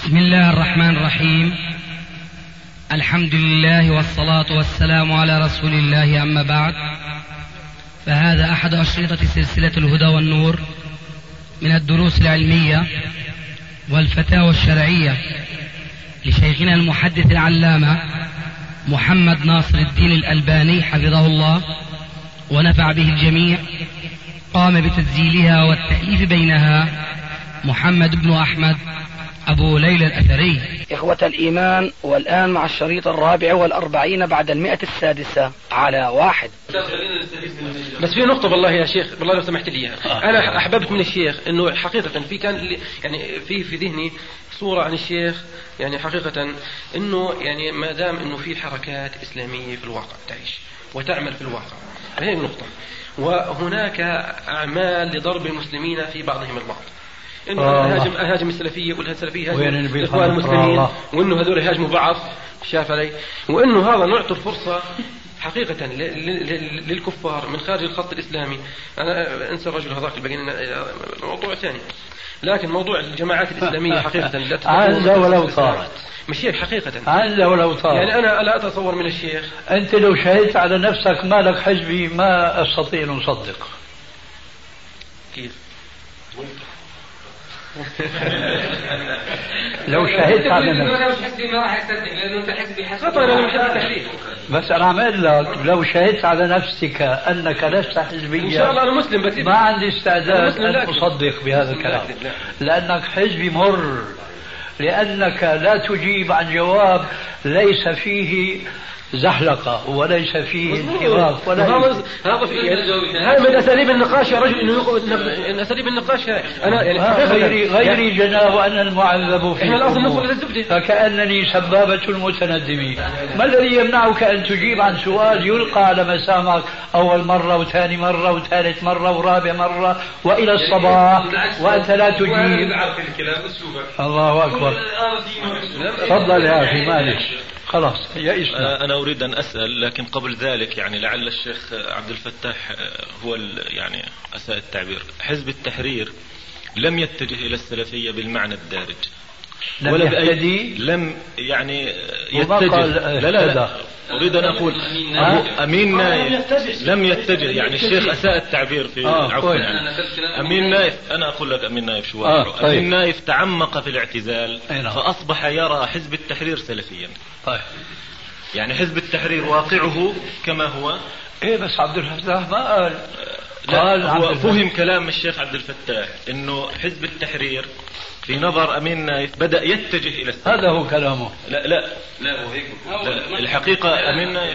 بسم الله الرحمن الرحيم. الحمد لله والصلاة والسلام على رسول الله، أما بعد، فهذا أحد أشرطة سلسلة الهدى والنور من الدروس العلمية والفتاوى الشرعية لشيخنا المحدث العلامة محمد ناصر الدين الألباني حفظه الله ونفع به الجميع. قام بتسجيلها والتأليف بينها محمد بن أحمد أبو ليلى الأثري. إخوة الإيمان، والآن مع الشريط 44 بعد 106 على 1. بس في نقطة والله يا شيخ، والله لو سمحت لي أنا أحببت من الشيخ إنه حقيقة في كان يعني في ذهني صورة عن الشيخ، يعني حقيقة إنه يعني ما دام إنه في حركات إسلامية في الواقع تعيش وتعمل في الواقع، هذه النقطة. وهناك أعمال لضرب المسلمين في بعضهم البعض، إنه هاجم السلفية والها السلفية هاجم الإخوان المسلمين، وإنه هذول هاجموا بعض، شاف علي، وإنه هذا نعطي الفرصة حقيقة للكفار من خارج الخط الإسلامي. أنا أنسى الرجل هذاك الباقي موضوع ثاني، لكن موضوع الجماعات الإسلامية حقيقة لا عزة ولو طارت مشيخ حقيقة عزة ولو طارت. يعني أنا لا أتصور من الشيخ، أنت لو شهدت على نفسك مالك حزبي ما أستطيع أن أصدق. كيف؟ لو شهدت على نفسك حزبي ما راح يصدق، لأنه أنت حزبي خطأ. أنا من حزب التحرير، بس أنا عمل لك لو شهدت على نفسك أنك لست حزبيا إن شاء الله أنا مسلم، بس ما عندي استعداد أن أصدق بهذا الكلام، لأنك حزبي مر، لأنك لا تجيب عن جواب ليس فيه زحلقة وليس فيه انحراف هذا من أساليب النقاش يا رجل، إنه أساليب النقاش. أنا يعني غيري جناه وأنا المعذب فيه. إحنا الأصل نوصل إلى الزبدة، فكأنني سبابة المتندمين. ما الذي يمنعك أن تجيب عن سؤال يلقى على مسامعك أول مرة وثاني مرة وثالث مرة ورابع مرة وإلى الصباح وأنت لا تجيب؟ الله أكبر. تفضل يا أخي، معلش خلاص يئسنا. أنا أريد أن أسأل، لكن قبل ذلك يعني لعل الشيخ عبد الفتاح هو يعني أساء التعبير. حزب التحرير لم يتجه إلى السلفية بالمعنى الدارج، لم يعني يتجه. لا أريد أن أقول أمين نايف لم يتجه، يعني الشيخ أساء التعبير في عفوا يعني. أمين نايف، أنا أقول لك أمين نايف شو أمين نايف تعمق في الاعتزال فأصبح يرى حزب التحرير سلفيا. يعني حزب التحرير واقعه كما هو. بس عبد الفتاح ما قال هو فهم كلام الشيخ عبد الفتاح إنه حزب التحرير في نظر أمين نايف بدأ يتجه إلى السلف. هذا هو كلامه. لا هو هيك. الحقيقة أمين نايف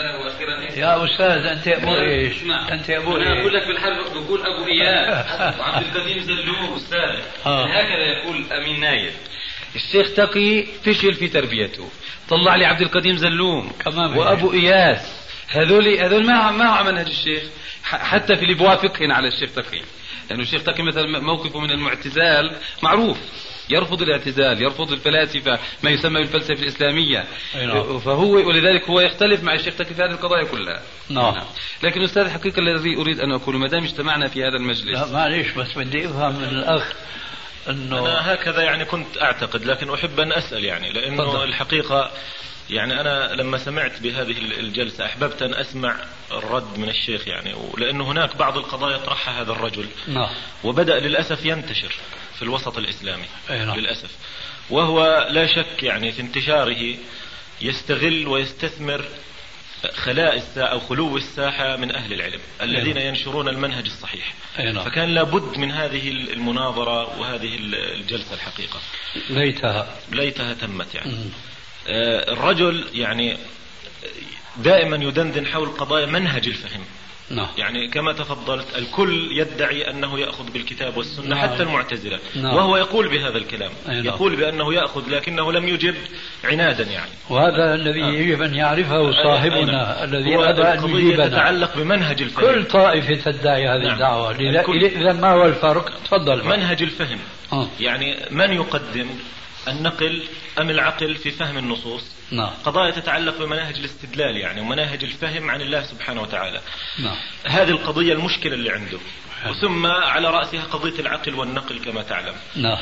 يا أستاذ أنت أبو إيش؟ أنت أبو إيش؟ أنا أقول لك بالحرب بقول أبو إياس وعبد القديم زلوم أستاذ. هكذا يقول أمين نايف. الشيخ تقي فشل في تربيته، طلع لي عبد القديم زلوم وأبو إياس، هذول ما مع منهج الشيخ، حتى في اللي بوافق هنا على الشيخ تقي، لأنه الشيخ تقي مثلا موقفه من المعتزال معروف، يرفض الاعتزال، يرفض الفلاسفة، ما يسمى بالفلسفة الإسلامية. فهو ولذلك هو يختلف مع الشيخ تقي في هذه القضايا كلها. نعم. لكن أستاذ الحقيقة الذي أريد أن أقوله، ما دام اجتمعنا في هذا المجلس، لا معليش بس بدي أفهم من الأخ أنه أنا هكذا يعني كنت أعتقد، لكن أحب أن أسأل يعني، لأنه الحقيقة يعني أنا لما سمعت بهذه الجلسة أحببت أن أسمع الرد من الشيخ، يعني لأنه هناك بعض القضايا طرحها هذا الرجل وبدأ للأسف ينتشر في الوسط الإسلامي للأسف، وهو لا شك يعني في انتشاره يستغل ويستثمر خلاء الساحة أو خلو الساحة من أهل العلم الذين ينشرون المنهج الصحيح. فكان لابد من هذه المناظرة وهذه الجلسة الحقيقة، ليتها تمت يعني. الرجل يعني دائما يدندن حول قضايا منهج الفهم. يعني كما تفضلت الكل يدعي أنه يأخذ بالكتاب والسنة حتى المعتزلة، وهو يقول بهذا الكلام، يقول بأنه يأخذ لكنه لم يجب عنادا يعني. وهذا الذي يجب أن يعرفه صاحبنا الذي أبى أن يجيبنا. تتعلق بمنهج الفهم. كل طائفة تدعي هذه الدعوة. إذا ما هو الفرق؟ تفضل. منهج الفهم يعني من يقدم النقل أم العقل في فهم النصوص؟ قضايا تتعلق بمناهج الاستدلال يعني ومناهج الفهم عن الله سبحانه وتعالى. هذه القضية المشكلة اللي عنده، ثم على رأسها قضية العقل والنقل كما تعلم.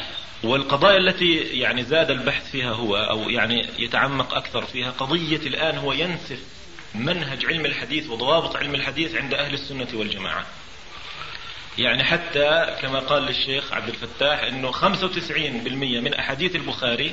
والقضايا التي يعني زاد البحث فيها هو أو يعني يتعمق أكثر فيها قضية الآن هو ينسف منهج علم الحديث وضوابط علم الحديث عند أهل السنة والجماعة. يعني حتى كما قال للشيخ عبد الفتاح انه 95% من احاديث البخاري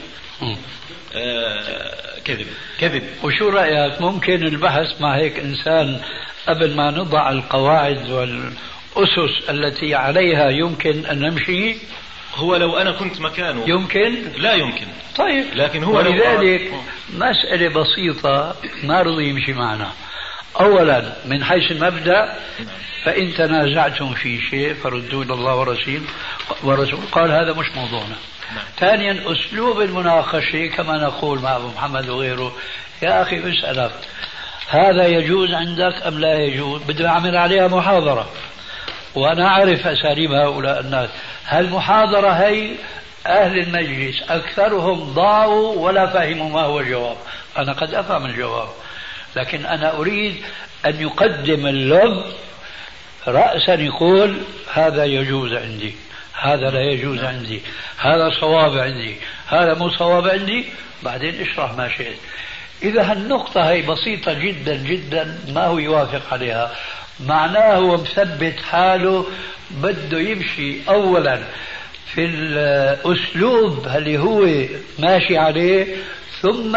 كذب. وشو رأيك ممكن البحث مع هيك انسان قبل ما نضع القواعد والاسس التي عليها يمكن ان نمشي؟ هو لو انا كنت مكانه يمكن؟ لا يمكن. طيب لكن هو ولذلك مسألة بسيطة ما رضي يمشي معنا. اولا من حيث المبدأ فإن تنازعتم في شيء فردوا إلى الله ورسوله قال هذا مش موضوعنا. ثانيا أسلوب المناقشة كما نقول مع أبو محمد وغيره، يا أخي بسألك هذا يجوز عندك أم لا يجوز؟ بدنا نعمل عليها محاضرة وأنا أعرف أساليب هؤلاء الناس. هالمحاضرة هي أهل المجلس أكثرهم ضاعوا ولا فهموا ما هو الجواب. أنا قد أفهم الجواب لكن أنا أريد أن يقدم اللب رأسا يقول هذا يجوز عندي، هذا لا يجوز عندي، هذا صواب عندي، هذا مو صواب عندي، بعدين اشرح ما شئت. إذا هالنقطة هي بسيطة جدا جدا ما هو يوافق عليها معناه هو مثبت حاله بده يمشي أولا في الأسلوب اللي هو ماشي عليه ثم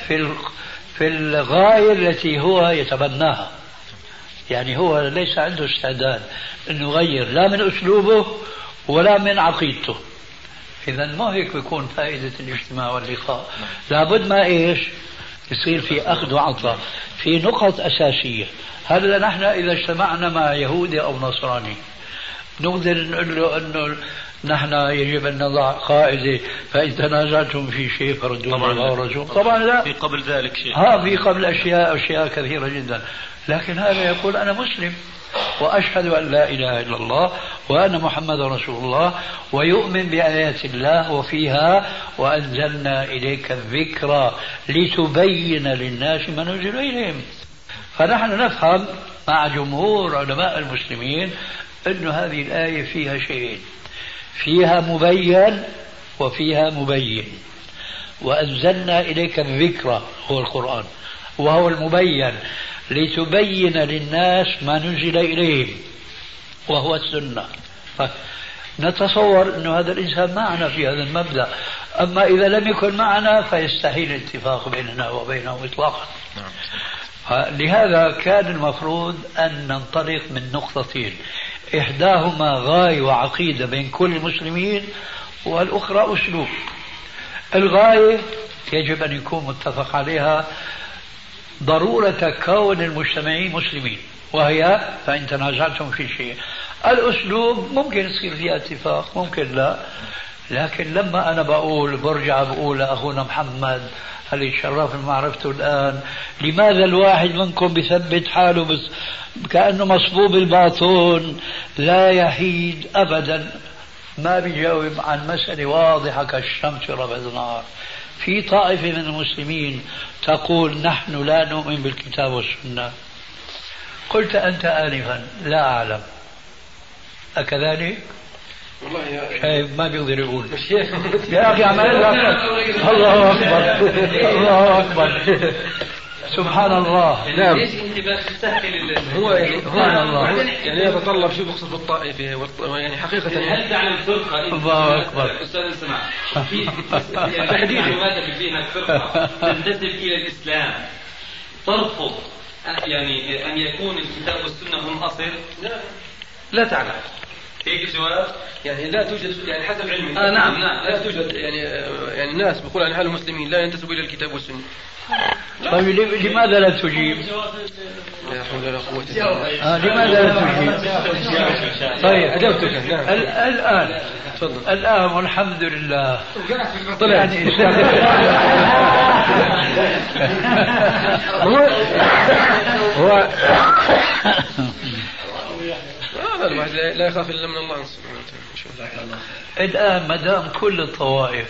في الغاية التي هو يتبناها. يعني هو ليس عنده استعداد انه يغير لا من اسلوبه ولا من عقيدته. اذا ما هيك بيكون فائدة الاجتماع واللقاء. لابد ما ايش يصير في اخذ وعطاء في نقط اساسية. هلا نحن اذا اجتمعنا مع يهودي او نصراني نقدر نقول له انه نحن يجب ان نضع قاعدة فإن تنازعتم في شيء فردوا إلى الله ورسوله. طبعا لا، في قبل ذلك شيء، في قبل اشياء كثيرة جدا. لكن هذا يقول أنا مسلم وأشهد أن لا إله إلا الله وأن محمد رسول الله ويؤمن بآيات الله وفيها وأنزلنا إليك الذكر لتبين للناس ما نزل إليهم. فنحن نفهم مع جمهور علماء المسلمين أن هذه الآية فيها شيئين، فيها مبين وفيها مبين. وأنزلنا إليك الذكر هو القرآن وهو المبين لتبين للناس ما نزل إليهم وهو السنة. نتصور أن هذا الإنسان معنا في هذا المبدأ، أما إذا لم يكن معنا فيستحيل الاتفاق بيننا وبينه إطلاقا. لهذا كان المفروض أن ننطلق من نقطتين، إحداهما غاية وعقيدة بين كل المسلمين والأخرى أسلوب. الغاية يجب أن يكون متفق عليها ضرورة كون المجتمعين مسلمين، وهي فإن تنازعتم في شيء. الأسلوب ممكن يصير فيه اتفاق ممكن لا، لكن لما أنا برجع بقول لأخونا محمد هل يتشرف معرفته الآن، لماذا الواحد منكم بيثبت حاله بس كأنه مصبوب الباطون لا يحيد أبدا، ما بيجاوب عن مسألة واضحة كالشمس ربع النهار. في طائفة من المسلمين تقول نحن لا نؤمن بالكتاب والسنة. قلت أنت آنفا لا أعلم، أكذلك؟ والله شايف ما بيقدر يقول يا أخي عمال الله أكبر الله أكبر سبحان الله. نعم. هو سبحان الله يعني يتطلب شو بخصوص الطائفة يعني حقيقة هل تعلم فرقة الله أكبر أستاذ سمع في تحديد معلومات فيها فرقة تنتسب إلى الإسلام ترفض يعني أن يكون الكتاب والسنة هم أصل؟ لا تعلم. هيك جواب؟ يعني لا توجد يعني حسب علمي نعم لا توجد يعني الناس بيقول عن حال المسلمين لا ينتسبوا إلى الكتاب والسنة. طيب لماذا لا تجيب؟ لا حول ولا قوة إلا بالله. لماذا لا تجيب؟ طيب أجبتك. نعم. الآن تفضل. الآن والحمد لله طلع يعني هو الواحد لا يخاف إلا من الله الآن ما دام كل الطوائف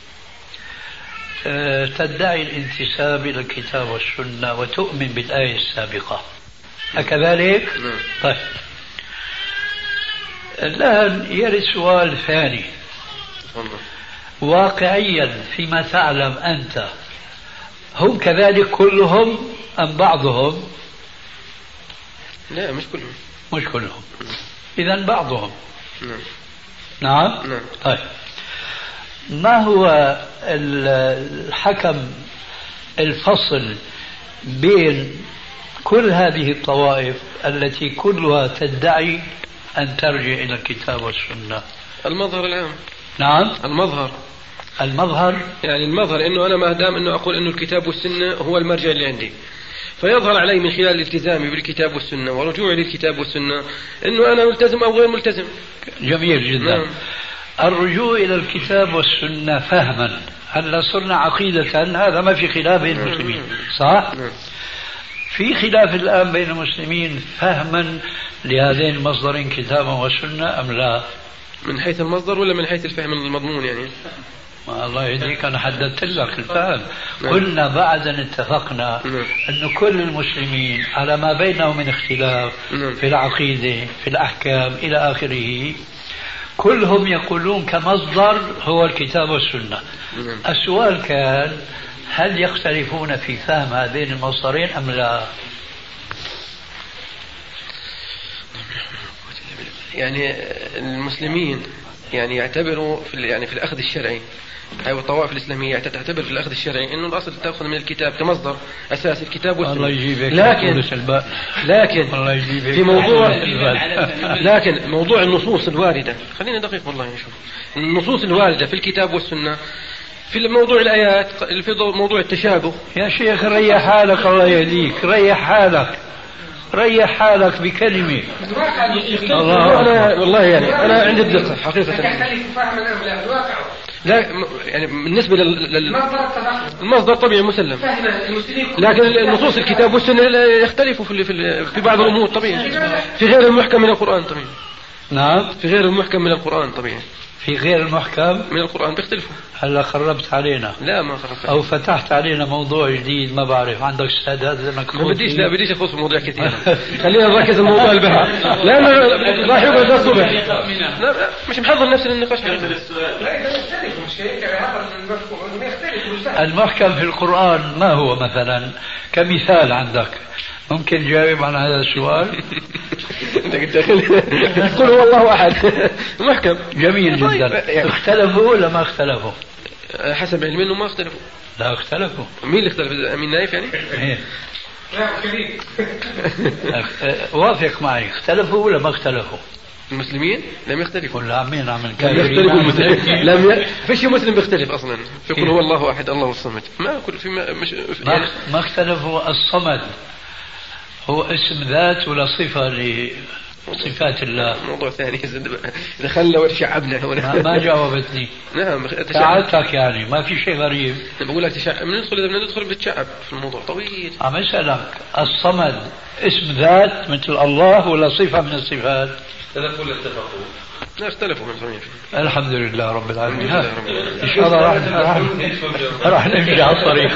تدعي الانتساب إلى الكتاب والسنة وتؤمن بالآية السابقة أكذلك؟ طيب الآن يرد سؤال ثاني، واقعيا فيما تعلم أنت، هم كذلك كلهم أم بعضهم؟ لا، مش كلهم. مش كلهم، إذن بعضهم. نعم. نعم. نعم. طيب، ما هو الحكم الفصل بين كل هذه الطوائف التي كلها تدعي أن ترجع إلى الكتاب والسنة؟ المظهر العام. نعم. المظهر يعني المظهر انه انا ما دام انه اقول انه الكتاب والسنه هو المرجع اللي عندي، فيظهر علي من خلال التزامي بالكتاب والسنه ورجوعي للكتاب والسنه انه انا ملتزم او غير ملتزم. جميل جدا. نعم. الرجوع الى الكتاب والسنه فهما، هلا صرنا عقيده، هذا ما في خلاف بين المسلمين، صح؟ نعم. في خلاف الان بين المسلمين فهما لهذين المصدرين كتابا وسنه ام لا؟ من حيث المصدر ولا من حيث الفهم المضمون يعني؟ ما الله يهديك، أنا حددت لك الفهم. قلنا بعد أن اتفقنا أن كل المسلمين على ما بينهم من اختلاف في العقيدة في الأحكام إلى آخره، كلهم يقولون كمصدر هو الكتاب والسنة. السؤال كان هل يختلفون في فهم هذين المصدرين أم لا؟ يعني المسلمين يعني يعتبروا في الأخذ الشرعي، أو الطوائف الإسلامية تعتبر في الأخذ الشرعي إنه الأصل تأخذ من الكتاب كمصدر أساس الكتاب والسنة. الله يجيبك. لكن في موضوع النصوص الواردة، خلينا دقيق والله نشوف النصوص الواردة في الكتاب والسنة في موضوع الآيات، في موضوع التشابه. يا شيخ ريح حالك، الله يهديك، ريح حالك بكلمة. والله يعني أنا عندي الدقة حقيقة. لا يعني بالنسبة للمصدر طبيعي مسلم، لكن النصوص الكتاب والسنة يختلفوا في بعض الأمور طبيعي، في غير المحكم من القرآن طبيعي. نعم. في غير المحكم من القرآن طبيعي. في غير المحكم من القرآن بيختلفوا. هلا خربت علينا. لا ما خربت. أو فتحت علينا موضوع جديد، ما بعرف عندك استعداد انك ما بديش اخوض في مواضيع كثير. خلينا نركز على موضوع البحث، لأنه راح يقعد الصبح. لا مش محضر نفسي للنقاش. المحكم في القرآن ما هو مثلا كمثال عندك؟ ممكن تجاوب على هذا السؤال؟ قل هو الله أحد محكم. جميل جدا. اختلفوا ولا ما اختلفوا؟ حسب علمي انه ما اختلفوا. لا اختلفوا. مين اللي اختلف؟ امين نايف يعني؟ ايه. وافق معي، اختلفوا ولا ما اختلفوا؟ المسلمين لم يختلفوا. ولا عمين يختلفوا المسلمين. فيش مسلم بيختلف اصلا. يقول هو الله احد الله الصمد. ما كل في يعني ما اختلفوا. الصمد هو اسم ذات ولا صفة لصفات الله؟ موضوع ثاني دخلنا وتشعبنا. ما جاوبتني. نعم ساعدتك يعني ما في شيء غريب. بقول لك تشعب، إذا ندخل بتشعب في الموضوع طويل. عم اسألك الصمد اسم ذات مثل الله ولا صفة من الصفات؟ اختلفوا ولا اتفقوا؟ لا اختلفوا من صميم. الحمد لله رب العالمين. ان شاء الله راح نمشي على الطريق.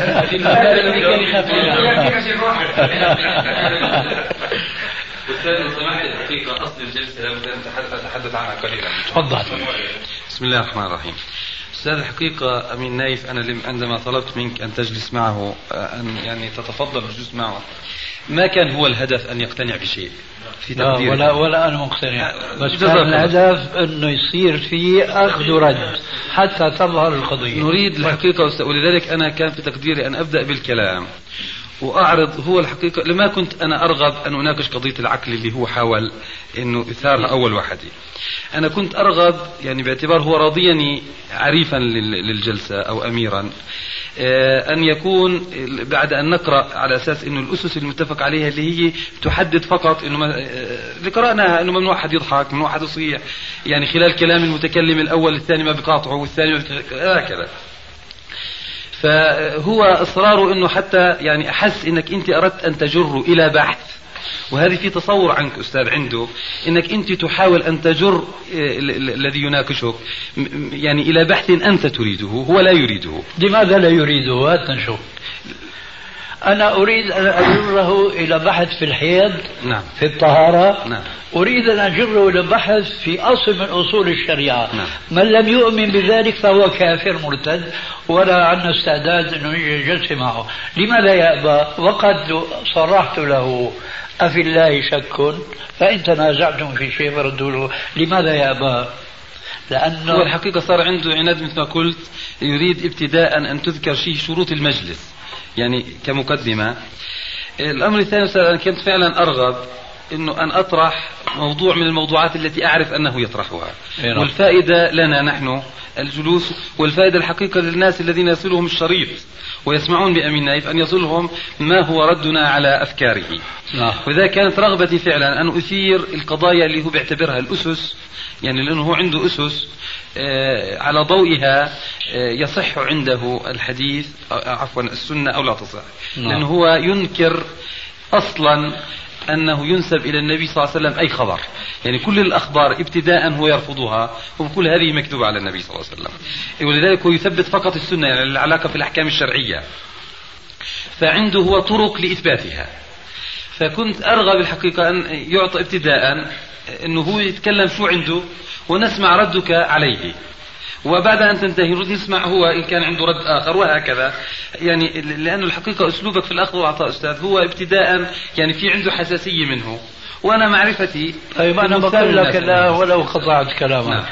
أستاذ لو سمحت الحقيقة أصل الجلسة لابد أن أتحدث عنها قليلا. تفضل. بسم الله الرحمن الرحيم. أستاذ الحقيقة أمين نايف، أنا عندما طلبت منك أن تجلس معه، أن يعني تتفضل بالجلوس معه، ما كان هو الهدف أن يقتنع بشيء في تقديرك. ولا أنا مقتنع، بس كان الهدف أنه يصير فيه أخذ ورد حتى تظهر القضية. نريد الحقيقة، ولذلك أنا كان في تقديري أن أبدأ بالكلام وأعرض. هو الحقيقة لما كنت أنا أرغب أن أناقش قضية العقل اللي هو حاول أنه إثارها أول واحد، أنا كنت أرغب يعني باعتبار هو راضيني عريفا للجلسة أو أميرا، أن يكون بعد أن نقرأ على أساس أنه الأسس المتفق عليها اللي هي تحدد فقط أنه اللي قرأناها أنه ممنوع أحد يضحك، ممنوع أحد يصيح، يعني خلال كلام المتكلم الأول الثاني ما بقاطعه والثاني هكذا. فهو إصراره أنه حتى يعني أحس أنك أنت أردت أن تجر إلى بحث، وهذه في تصور عنك أستاذ عنده أنك أنت تحاول أن تجر الذي يناقشك يعني إلى بحث أنت تريده هو لا يريده. لماذا لا يريده؟ هات نشوف. أنا أريد أن أجره إلى بحث في الحيض. نعم. في الطهارة. نعم. أريد أن أجره إلى بحث في أصل من أصول الشريعة. نعم. من لم يؤمن بذلك فهو كافر مرتد، ولا عندنا استعداد أنه يجي جلسة معه. لماذا يأبى؟ وقد صرحت له أفي الله شك فإن تنازعتم في شيء فردوا له. لماذا يأبى؟ لأنه هو الحقيقة صار عنده عناد مثل ما قلت، يريد ابتداء أن تذكر شيء شروط المجلس يعني كمقدمة. الأمر الثاني أنا كنت فعلا أرغب أنه أن أطرح موضوع من الموضوعات التي أعرف أنه يطرحها، والفائدة لنا نحن الجلوس، والفائدة الحقيقة للناس الذين يصلهم الشريط ويسمعون بأمين نايف أن يصلهم ما هو ردنا على أفكاره. وإذا كانت رغبتي فعلا أن أثير القضايا اللي هو بيعتبرها الأسس، يعني لأنه هو عنده أسس على ضوئها يصح عنده الحديث عفوا السنة أو لا تصح، لأنه هو ينكر أصلا أنه ينسب إلى النبي صلى الله عليه وسلم أي خبر، يعني كل الأخبار ابتداء هو يرفضها، وكل هذه مكتوبة على النبي صلى الله عليه وسلم، ولذلك هو يثبت فقط السنة، يعني العلاقة في الأحكام الشرعية، فعنده هو طرق لإثباتها. فكنت أرغب الحقيقة أن يعطى ابتداء أنه هو يتكلم شو عنده ونسمع ردك عليه، وبعد أن تنتهي نريد نسمع هو إن كان عنده رد آخر، وهكذا. يعني لأنه الحقيقة أسلوبك في الأخذ والعطاء أستاذ هو ابتداء يعني في عنده حساسية منه، وأنا معرفتي. طيب أنا بقول لك لا ولو قطعت كلامك. نعم.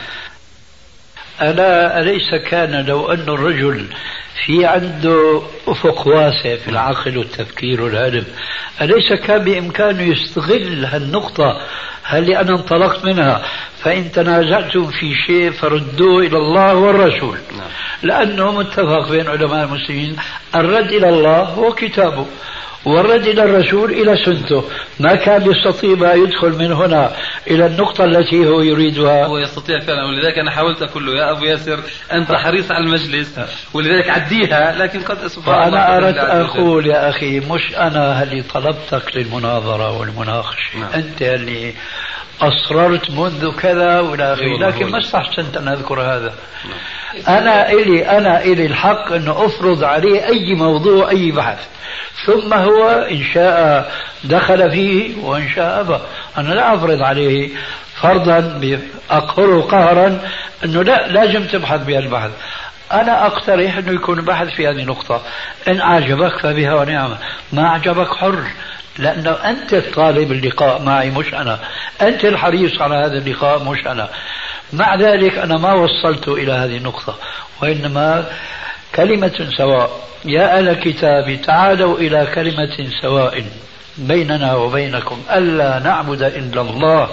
أليس كان لو أن الرجل في عنده أفق واسع في العقل والتفكير والعلم، أليس كان بإمكانه يستغل هالنقطة اللي أنا انطلقت منها، فإن تنازعتم في شيء فردوه إلى الله والرسول. لأنه متفق بين علماء المسلمين الرد إلى الله هو كتابه، والرد إلى الرسول إلى سنته. ما كان يستطيع يدخل من هنا إلى النقطة التي هو يريدها. هو يستطيع فعلا، ولذلك أنا حاولت أقول له يا أبو ياسر أنت حريص على المجلس، ولذلك عديها، لكن قد فأنا أردت أقول يا أخي مش أنا اللي طلبتك للمناظرة والمناقشة. أنت اللي أصررت منذ كذا ولا أخي، لكن ما استحسنت أن أذكر هذا. أنا إلي الحق أن أفرض عليه أي موضوع أي بحث، ثم هو إن شاء دخل فيه وإن شاء أبى. أنا لا أفرض عليه فرضا أقهره قهرا أنه لا لازم تبحث بهالبحث. أنا أقترح أنه يكون بحث في هذه النقطة، إن أعجبك فبها ونعمة، ما أعجبك حر، لأنه أنت طالب اللقاء معي مش أنا، أنت الحريص على هذا اللقاء مش أنا. مع ذلك أنا ما وصلت إلى هذه النقطة، وإنما كلمة سواء. يا أهل الكتاب تعالوا إلى كلمة سواء بيننا وبينكم ألا نعبد إلا الله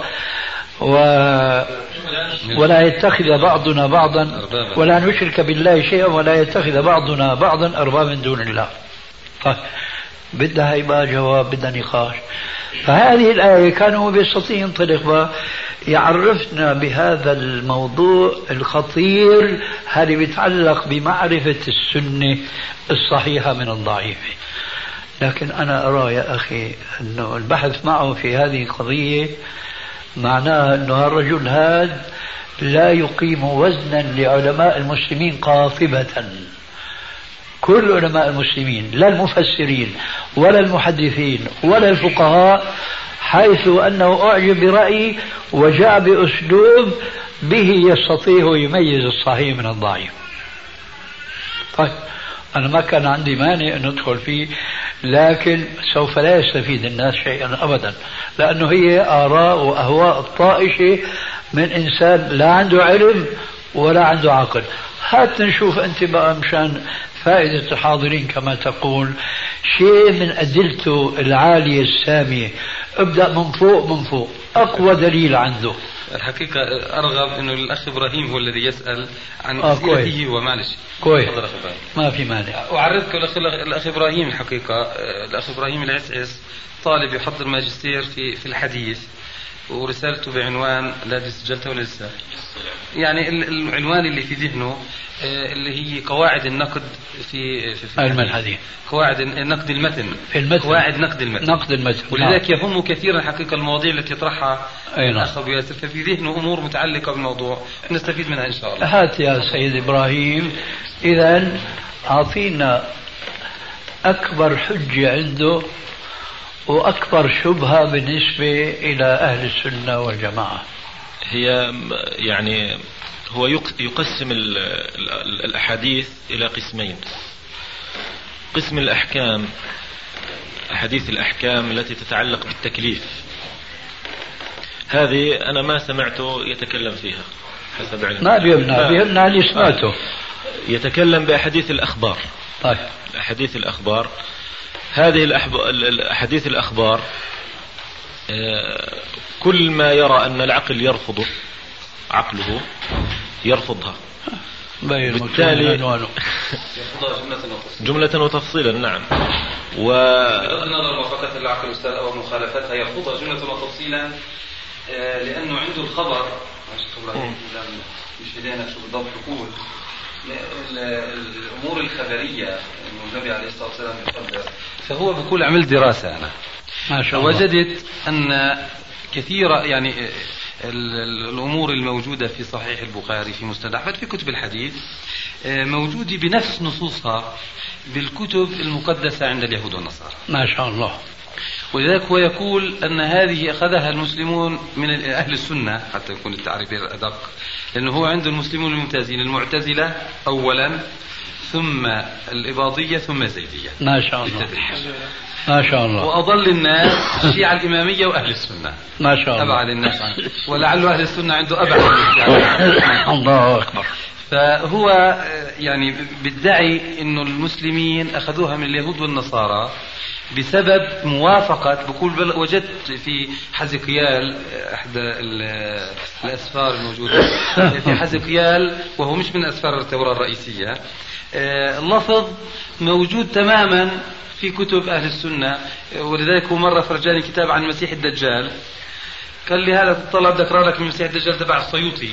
ولا يتخذ بعضنا بعضا ولا نشرك بالله شيئا ولا يتخذ بعضنا بعضا أربابا من دون الله. طيب بدها يبقى جواب، بدها نقاش. فهذه الآية كانوا بيستطيع ينطلق يعرفنا بهذا الموضوع الخطير هذا بيتعلق بمعرفة السنة الصحيحة من الضعيف. لكن أنا أرى يا أخي أنه البحث معه في هذه القضية معناه أنه الرجل هذا لا يقيم وزنا لعلماء المسلمين قاطبة. كل علماء المسلمين لا المفسرين ولا المحدثين ولا الفقهاء، حيث أنه أعجب برأي وجاء بأسلوب به يستطيع يميز الصحيح من الضعيف. طيب أنا ما كان عندي مانع أن أدخل فيه، لكن سوف لا يستفيد الناس شيئا أبدا، لأنه هي آراء وأهواء الطائشة من إنسان لا عنده علم ولا عنده عقل. هات نشوف أنت بقى مشان فائدة الحاضرين كما تقول شيء من أدلته العالية السامية. ابدأ من فوق أقوى دليل عنده. الحقيقة أرغب أنه الأخ إبراهيم هو الذي يسأل عن أسئلته ومعلش. كويس ما في مانع. أعرفك الأخ إبراهيم. الحقيقة الأخ إبراهيم العسعس طالب يحضر ماجستير في الحديث، ورسالته بعنوان لا سجلتها ولا لسه، يعني العنوان اللي في ذهنه اللي هي قواعد النقد في علم الحديث، قواعد نقد المتن، قواعد نقد المتن. ولذلك يهم كثيرا حقيقة المواضيع التي يطرحها الأخ أبو ياسر، ففي ذهنه أمور متعلقة بالموضوع نستفيد منها إن شاء الله. هات يا سيد إبراهيم، إذا أعطينا أكبر حجة عنده وأكبر شبهة بالنسبة إلى أهل السنة والجماعة؟ هي يعني هو يقسم الأحاديث إلى قسمين. قسم الأحكام، أحاديث الأحكام التي تتعلق بالتكليف، هذه أنا ما سمعته يتكلم فيها حسب علمي. ما بيمنع اللي سمعته. يتكلم بأحاديث الأخبار. طيب. أحاديث الأخبار، هذه الأحاديث الأخبار كل ما يرى أن العقل يرفضه، عقله يرفضها، بالتالي جملة وتفصيلا. نعم. بغض النظر موافقة العقل أو مخالفتها يرفضها جملة وتفصيلا، لأنه عنده الخبر مش بدينا شو بالضبط يقول الأمور الخبرية إنه النبي عليه الصلاة والسلام يقدر، فهو بيقول عملت دراسة أنا ما شاء الله، وجدت أن كثيرة يعني الأمور الموجودة في صحيح البخاري في مسند أحمد في كتب الحديث موجودة بنفس نصوصها بالكتب المقدسة عند اليهود والنصارى ما شاء الله. ولذلك هو يقول أن هذه أخذها المسلمون من أهل السنة حتى يكون التعريف أدق، لأنه هو عنده المسلمون الممتازين المعتزلة أولا، ثم الإباضية، ثم الزيدية ما شاء الله ما شاء الله. وأضل الناس الشيعة الإمامية وأهل السنة ما شاء الله، أبعد الناس عنه، ولعل أهل السنة عنده أبعد الله أكبر. فهو يعني بيدعي إنه المسلمين أخذوها من اليهود والنصارى بسبب موافقة، بقول وجدت في حزقيال أحد الأسفار الموجودة في حزقيال وهو مش من أسفار التوراة الرئيسية، اللفظ موجود تماما في كتب أهل السنة. ولذلك هو مرة فرجاني كتاب عن المسيح الدجال، قال لي هذا تطلع بدي أقرأ لك من المسيح الدجال تبع السيوطي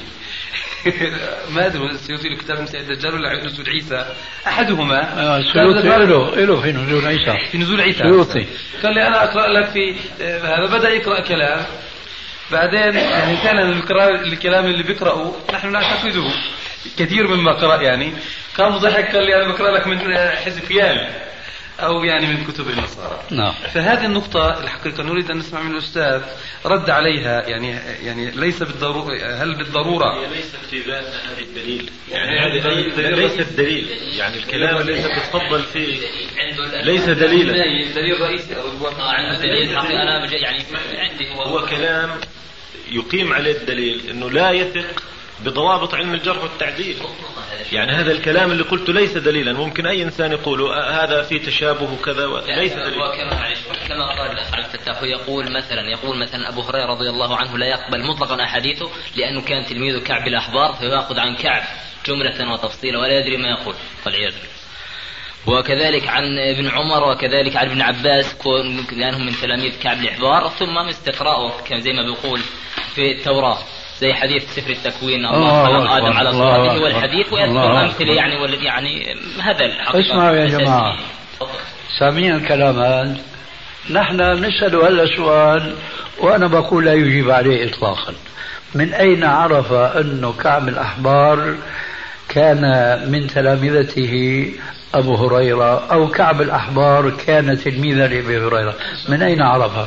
ما أدري السيوطي له كتاب المسيح الدجال ولا نزول عيسى أحدهما. السيوطي له في نزول عيسى، في نزول عيسى سيوطي. قال لي أنا أقرأ لك في هذا، بدأ يقرأ كلام، بعدين يعني كان الكلام اللي بيقرأه نحن نعتقده كثير مما قرأ، يعني قام ضحك قال لي أنا بقرأ لك من حزقيال أو يعني من كتب النصارى. نعم. فهذه النقطة الحقيقة نريد أن نسمع من الأستاذ رد عليها، يعني ليس بالضرورة، هل بالضرورة هي ليست في ذات هذه الدليل، يعني هذه ليست دليل، يعني الكلام الذي تتفضل فيه ليس دليلا، دليل رئيسي عنده دليل حقيقي. أنا يعني عندي هو كلام يقيم عليه الدليل إنه لا يثق بضوابط علم الجرح والتعديل. يعني هذا الكلام اللي قلته ليس دليلا، ممكن أي إنسان يقول هذا فيه تشابه كذا ليس دليلا. كما قال الأخ عبد الفتاح يقول مثلا أبو هريرة رضي الله عنه لا يقبل مطلقا أحاديثه لأنه كان تلميذ كعب الأحبار، فيأخذ عن كعب جملة وتفصيلا ولا يدري ما يقول والعياذ بالله. وكذلك عن ابن عمر وكذلك عن ابن عباس لأنهم من تلاميذ كعب الأحبار، ثم من استقراءه كان زي ما بيقول في التوراة زي حديث سفر التكوين الله خلق آدم على صورته والحديث، ويذكر أمثلة يعني هذا الحقيقة. اسمعوا يا جماعة، سامعين الكلام هذا، نحن نسأل هذا السؤال وأنا بقول لا يجيب عليه إطلاقا. من أين عرف أنه كعب الأحبار كان من تلامذته أبو هريرة أو كعب الأحبار كان تلميذا لأبي هريرة؟ من أين عرفها؟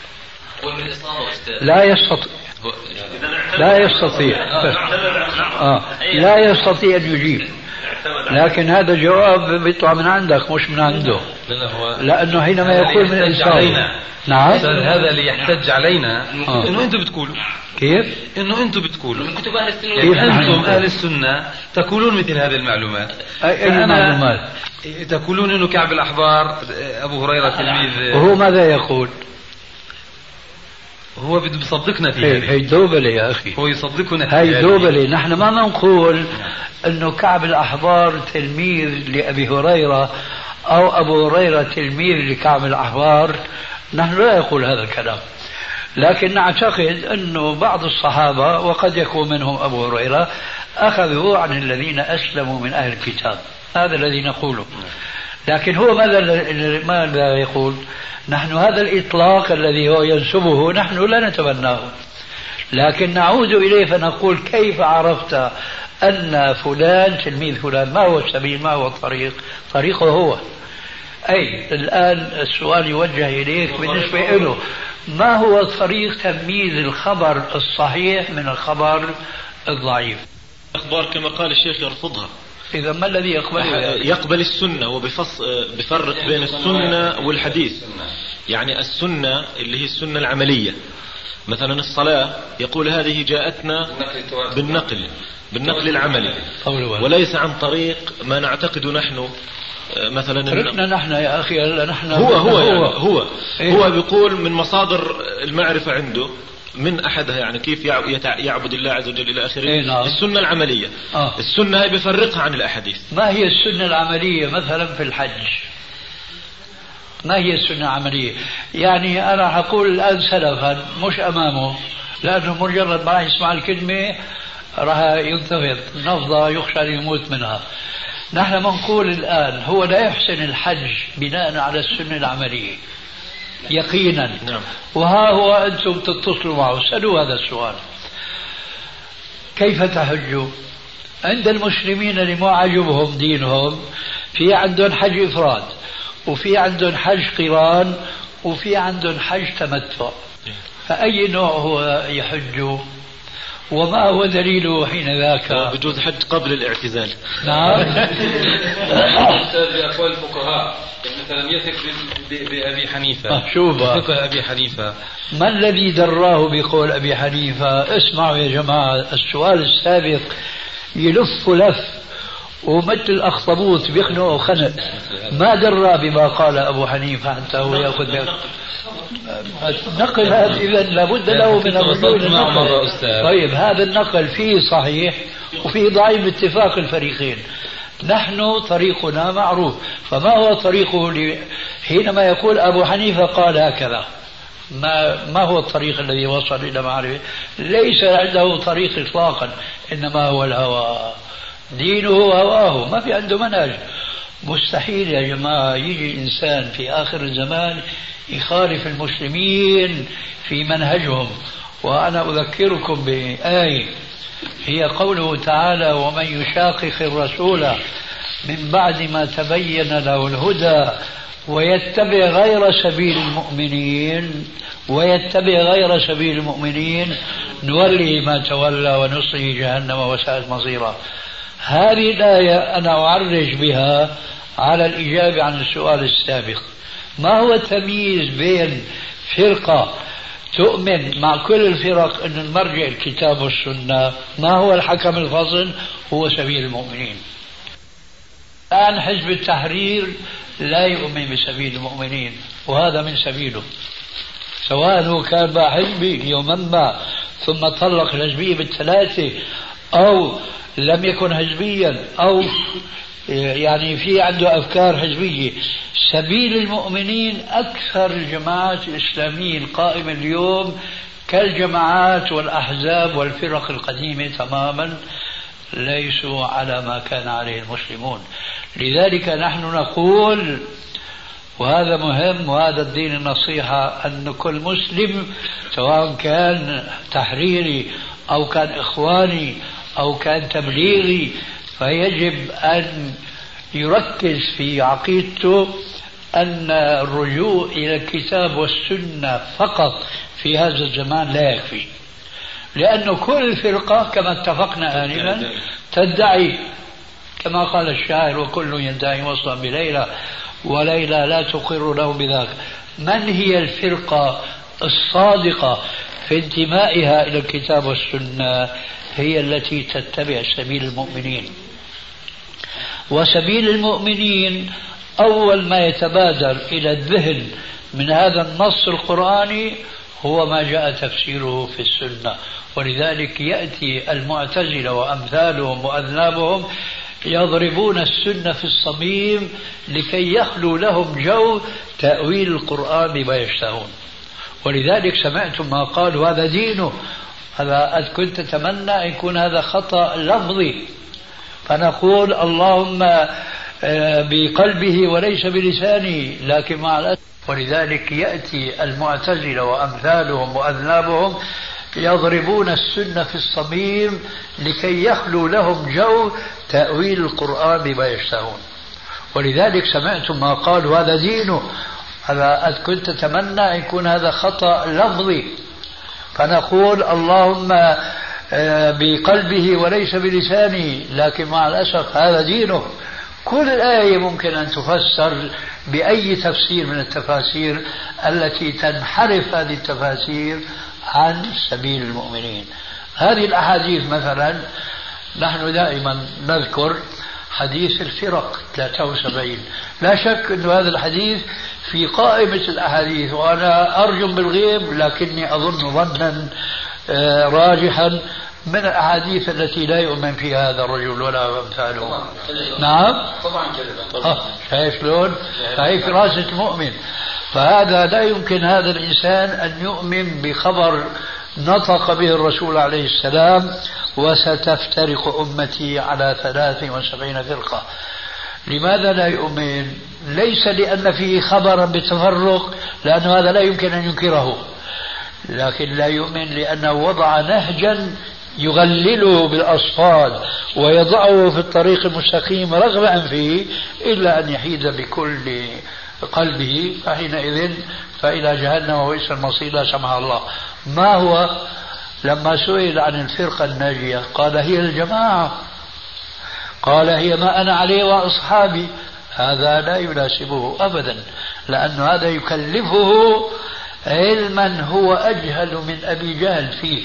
لا يستطيع لا يستطيع أن يجيب، لكن هذا جواب بيطلع من عندك مش من عنده، لأنه حينما يقول من الإنسان نعم هذا اللي يحتج علينا إنه أنتم بتقولوا كيف؟ إنه أنتم بتقولوا من كتب أهل السنة، كيف أنتم أهل السنة تقولون مثل هذه المعلومات؟ أي معلومات؟ تقولون إنه كعب الأحبار أبو هريرة تلميذ، وهو ماذا يقول؟ هو بيصدقنا فيه. هي دوبلة يا أخي، هو يصدقنا هي دوبلة. نحن ما نقول أنه كعب الأحبار تلميذ لأبي هريرة أو أبو هريرة تلميذ لكعب الأحبار، نحن لا نقول هذا الكلام، لكن نعتقد أنه بعض الصحابة وقد يكون منهم أبو هريرة أخذوا عن الذين أسلموا من أهل الكتاب، هذا الذي نقوله. لكن هو ماذا يقول؟ نحن هذا الإطلاق الذي هو ينسبه نحن لا نتبناه، لكن نعود إليه فنقول كيف عرفت أن فلان تلميذ فلان؟ ما هو السبيل؟ ما هو الطريق؟ طريقه هو. أي الآن السؤال يوجه إليك بالنسبة له، ما هو طريق تمييز الخبر الصحيح من الخبر الضعيف؟ الأخبار كما قال الشيخ يرفضها. إذا ما الذي يقبله؟ يقبل السنة، وبفرق بين السنة والحديث. يعني السنة اللي هي السنة العملية، مثلا الصلاة يقول هذه جاءتنا بالنقل العملي، وليس عن طريق ما نعتقد نحن. مثلا تركنا نحن يا أخي، نحن هو بيقول من مصادر المعرفة عنده، من أحدها يعني كيف يعبد الله عز وجل إلى آخره. نعم. السنة العملية. السنة هي بفرقها عن الأحاديث. ما هي السنة العملية مثلا في الحج؟ ما هي السنة العملية؟ يعني أنا أقول الآن سلفا مش أمامه، لأنه مجرد ما يسمع الكلمة راح ينتفض نفضة يخشى أن يموت منها. نحن منقول الآن هو لا يحسن الحج بناء على السنة العملية يقينا. نعم. وها هو أنتم تتصلوا معه سألوا هذا السؤال: كيف تحجوا؟ عند المسلمين اللي ما عجبهم دينهم في عندهم حج إفراد، وفي عندهم حج قران، وفي عندهم حج تمتع، فأي نوع هو يحج؟ وما هو دليله حين ذاك؟ بجوز حج قبل الاعتزال. نعم. بأقوال الفقهاء مثلا يثق بأبي حنيفة. شوف فقه أبي حنيفة، ما الذي دراه بقول أبي حنيفة؟ اسمعوا يا جماعة، السؤال السابق يلف لف ومثل الأخطبوط بيخنق خنق، ما درى بما قال أبو حنيفة حتى هو يأخذ نقل. هذا إذا لابد له من النقل. طيب هذا النقل فيه صحيح وفيه ضعيف باتفاق الفريقين. نحن طريقنا معروف، فما هو طريقه حينما يقول أبو حنيفة قال هكذا؟ ما هو الطريق الذي وصل إلى معرفة؟ ليس عنده طريق إطلاقا، إنما هو الهوى، دينه هواه، ما في عنده منهج. مستحيل يا جماعة يجي إنسان في آخر الزمان يخالف المسلمين في منهجهم. وأنا أذكركم بآية هي قوله تعالى: ومن يشاقق الرسول من بعد ما تبين له الهدى ويتبع غير سبيل المؤمنين نوله ما تولى ونصله جهنم وساءت مصيرا. هذه الآية أنا أعرج بها على الإجابة عن السؤال السابق: ما هو التمييز بين فرقة تؤمن مع كل الفرق أن المرجع الكتاب والسنة، ما هو الحكم الفصل؟ هو سبيل المؤمنين. الآن حزب التحرير لا يؤمن بسبيل المؤمنين، وهذا من سبيله، سواء هو كان مع حزبي يوما ما ثم طلق الحزبية بالثلاثة، أو لم يكن حزبيا، أو يعني في عنده أفكار حزبية. سبيل المؤمنين أكثر الجماعات الإسلامية القائمة اليوم كالجماعات والأحزاب والفرق القديمة تماما ليسوا على ما كان عليه المسلمون. لذلك نحن نقول، وهذا مهم وهذا الدين النصيحة، أن كل مسلم سواء كان تحريري أو كان إخواني أو كان تبليغي فيجب أن يركز في عقيدته أن الرجوع إلى الكتاب والسنة فقط في هذا الزمان لا يكفي، لأن كل فرقة كما اتفقنا آنفا تدعي كما قال الشاعر: وكل يدعي وصلا بليلى وليلى لا تقر له بذاك. من هي الفرقة الصادقة في انتمائها إلى الكتاب والسنة؟ هي التي تتبع سبيل المؤمنين. وسبيل المؤمنين أول ما يتبادر إلى الذهن من هذا النص القرآني هو ما جاء تفسيره في السنة. ولذلك يأتي المعتزلة وأمثالهم وأذنابهم يضربون السنة في الصميم لكي يخلو لهم جو تأويل القرآن بما يشتهون. ولذلك سمعتم ما قالوا هذا دينه، هذا كنت أتمنى أن يكون هذا خطأ لفظي، فنقول اللهم بقلبه وليس بلسانه، لكن مع الأسف. ولذلك يأتي المعتزلة وأمثالهم وأذنابهم يضربون السنة في الصميم لكي يخلو لهم جو تأويل القرآن بما يشتهون. ولذلك سمعتم ما قالوا هذا دينه. أنا كنت أتمنى أن يكون هذا خطأ لفظي، فنقول اللهم بقلبه وليس بلسانه، لكن مع الأسف هذا دينه. كل آية ممكن أن تفسر بأي تفسير من التفاسير التي تنحرف هذه التفاسير عن سبيل المؤمنين. هذه الأحاديث مثلا نحن دائما نذكر حديث الفرق 73، لا شك أن هذا الحديث في قائمة الأحاديث، وأنا أرجم بالغيب لكني أظن ظنا راجحا من الأحاديث التي لا يؤمن فيها هذا الرجل ولا أمثاله. نعم طبعا كذا. شايف شلون؟ هاي فراسة المؤمن. فهذا لا يمكن هذا الإنسان أن يؤمن بخبر نطق به الرسول عليه السلام وستفترق أمتي على 73 فرقة. لماذا لا يؤمن؟ ليس لأن فيه خبرا بالتفرق، لأن هذا لا يمكن أن ينكره، لكن لا يؤمن لأنه وضع نهجا يغلله بالأصفاد ويضعه في الطريق المستقيم رغبا فيه، إلا أن يحيد بكل قلبه، فحينئذ فإلى جهنم وبئس المصير لا سمح الله. ما هو لما سئل عن الفرقة الناجية قال هي الجماعة، قال هي ما أنا عليه وأصحابي. هذا لا يناسبه أبدا، لأن هذا يكلفه علما هو أجهل من أبي جهل فيه،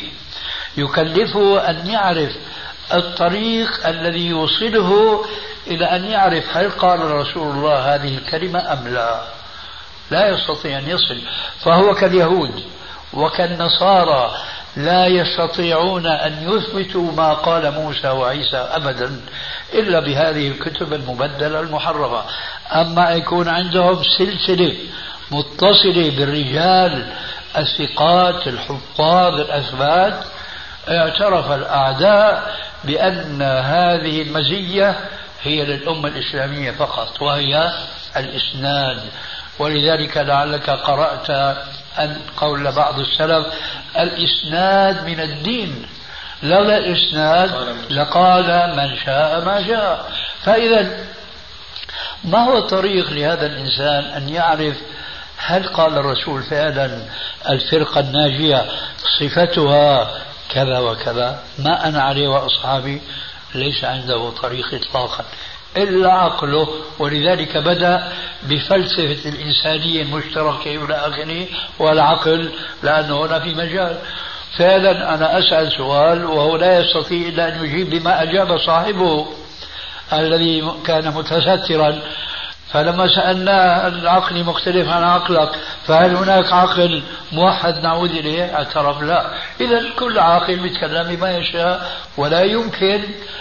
يكلفه أن يعرف الطريق الذي يوصله إلى أن يعرف هل قال رسول الله هذه الكلمة أم لا. لا يستطيع أن يصل، فهو كاليهود وكالنصارى لا يستطيعون أن يثبتوا ما قال موسى وعيسى أبدا إلا بهذه الكتب المبدلة المحرفة. أما يكون عندهم سلسلة متصلة بالرجال الثقات الحفاظ الأثبات، اعترف الأعداء بأن هذه المزية هي للأمة الإسلامية فقط، وهي الإسناد. ولذلك لعلك قرأت أن قول بعض السلف الإسناد من الدين، لولا الإسناد لقال من شاء ما شاء. فإذا ما هو الطريق لهذا الإنسان أن يعرف هل قال الرسول فعلا الفرقة الناجية صفتها كذا وكذا ما أنا عليه وأصحابي؟ ليس عنده طريق إطلاقا إلا عقله. ولذلك بدأ بفلسفة الإنسانية المشتركة إلى آخره والعقل، لأنه هنا في مجال. فعلا أنا أسأل سؤال وهو لا يستطيع إلا أن يجيب بما أجاب صاحبه الذي كان متسترا. فلما سألناه العقل مختلف عن عقلك، فهل هناك عقل موحد نعود إليه؟ اعترف لا. إذا كل عاقل بيتكلم بما يشاء ولا يمكن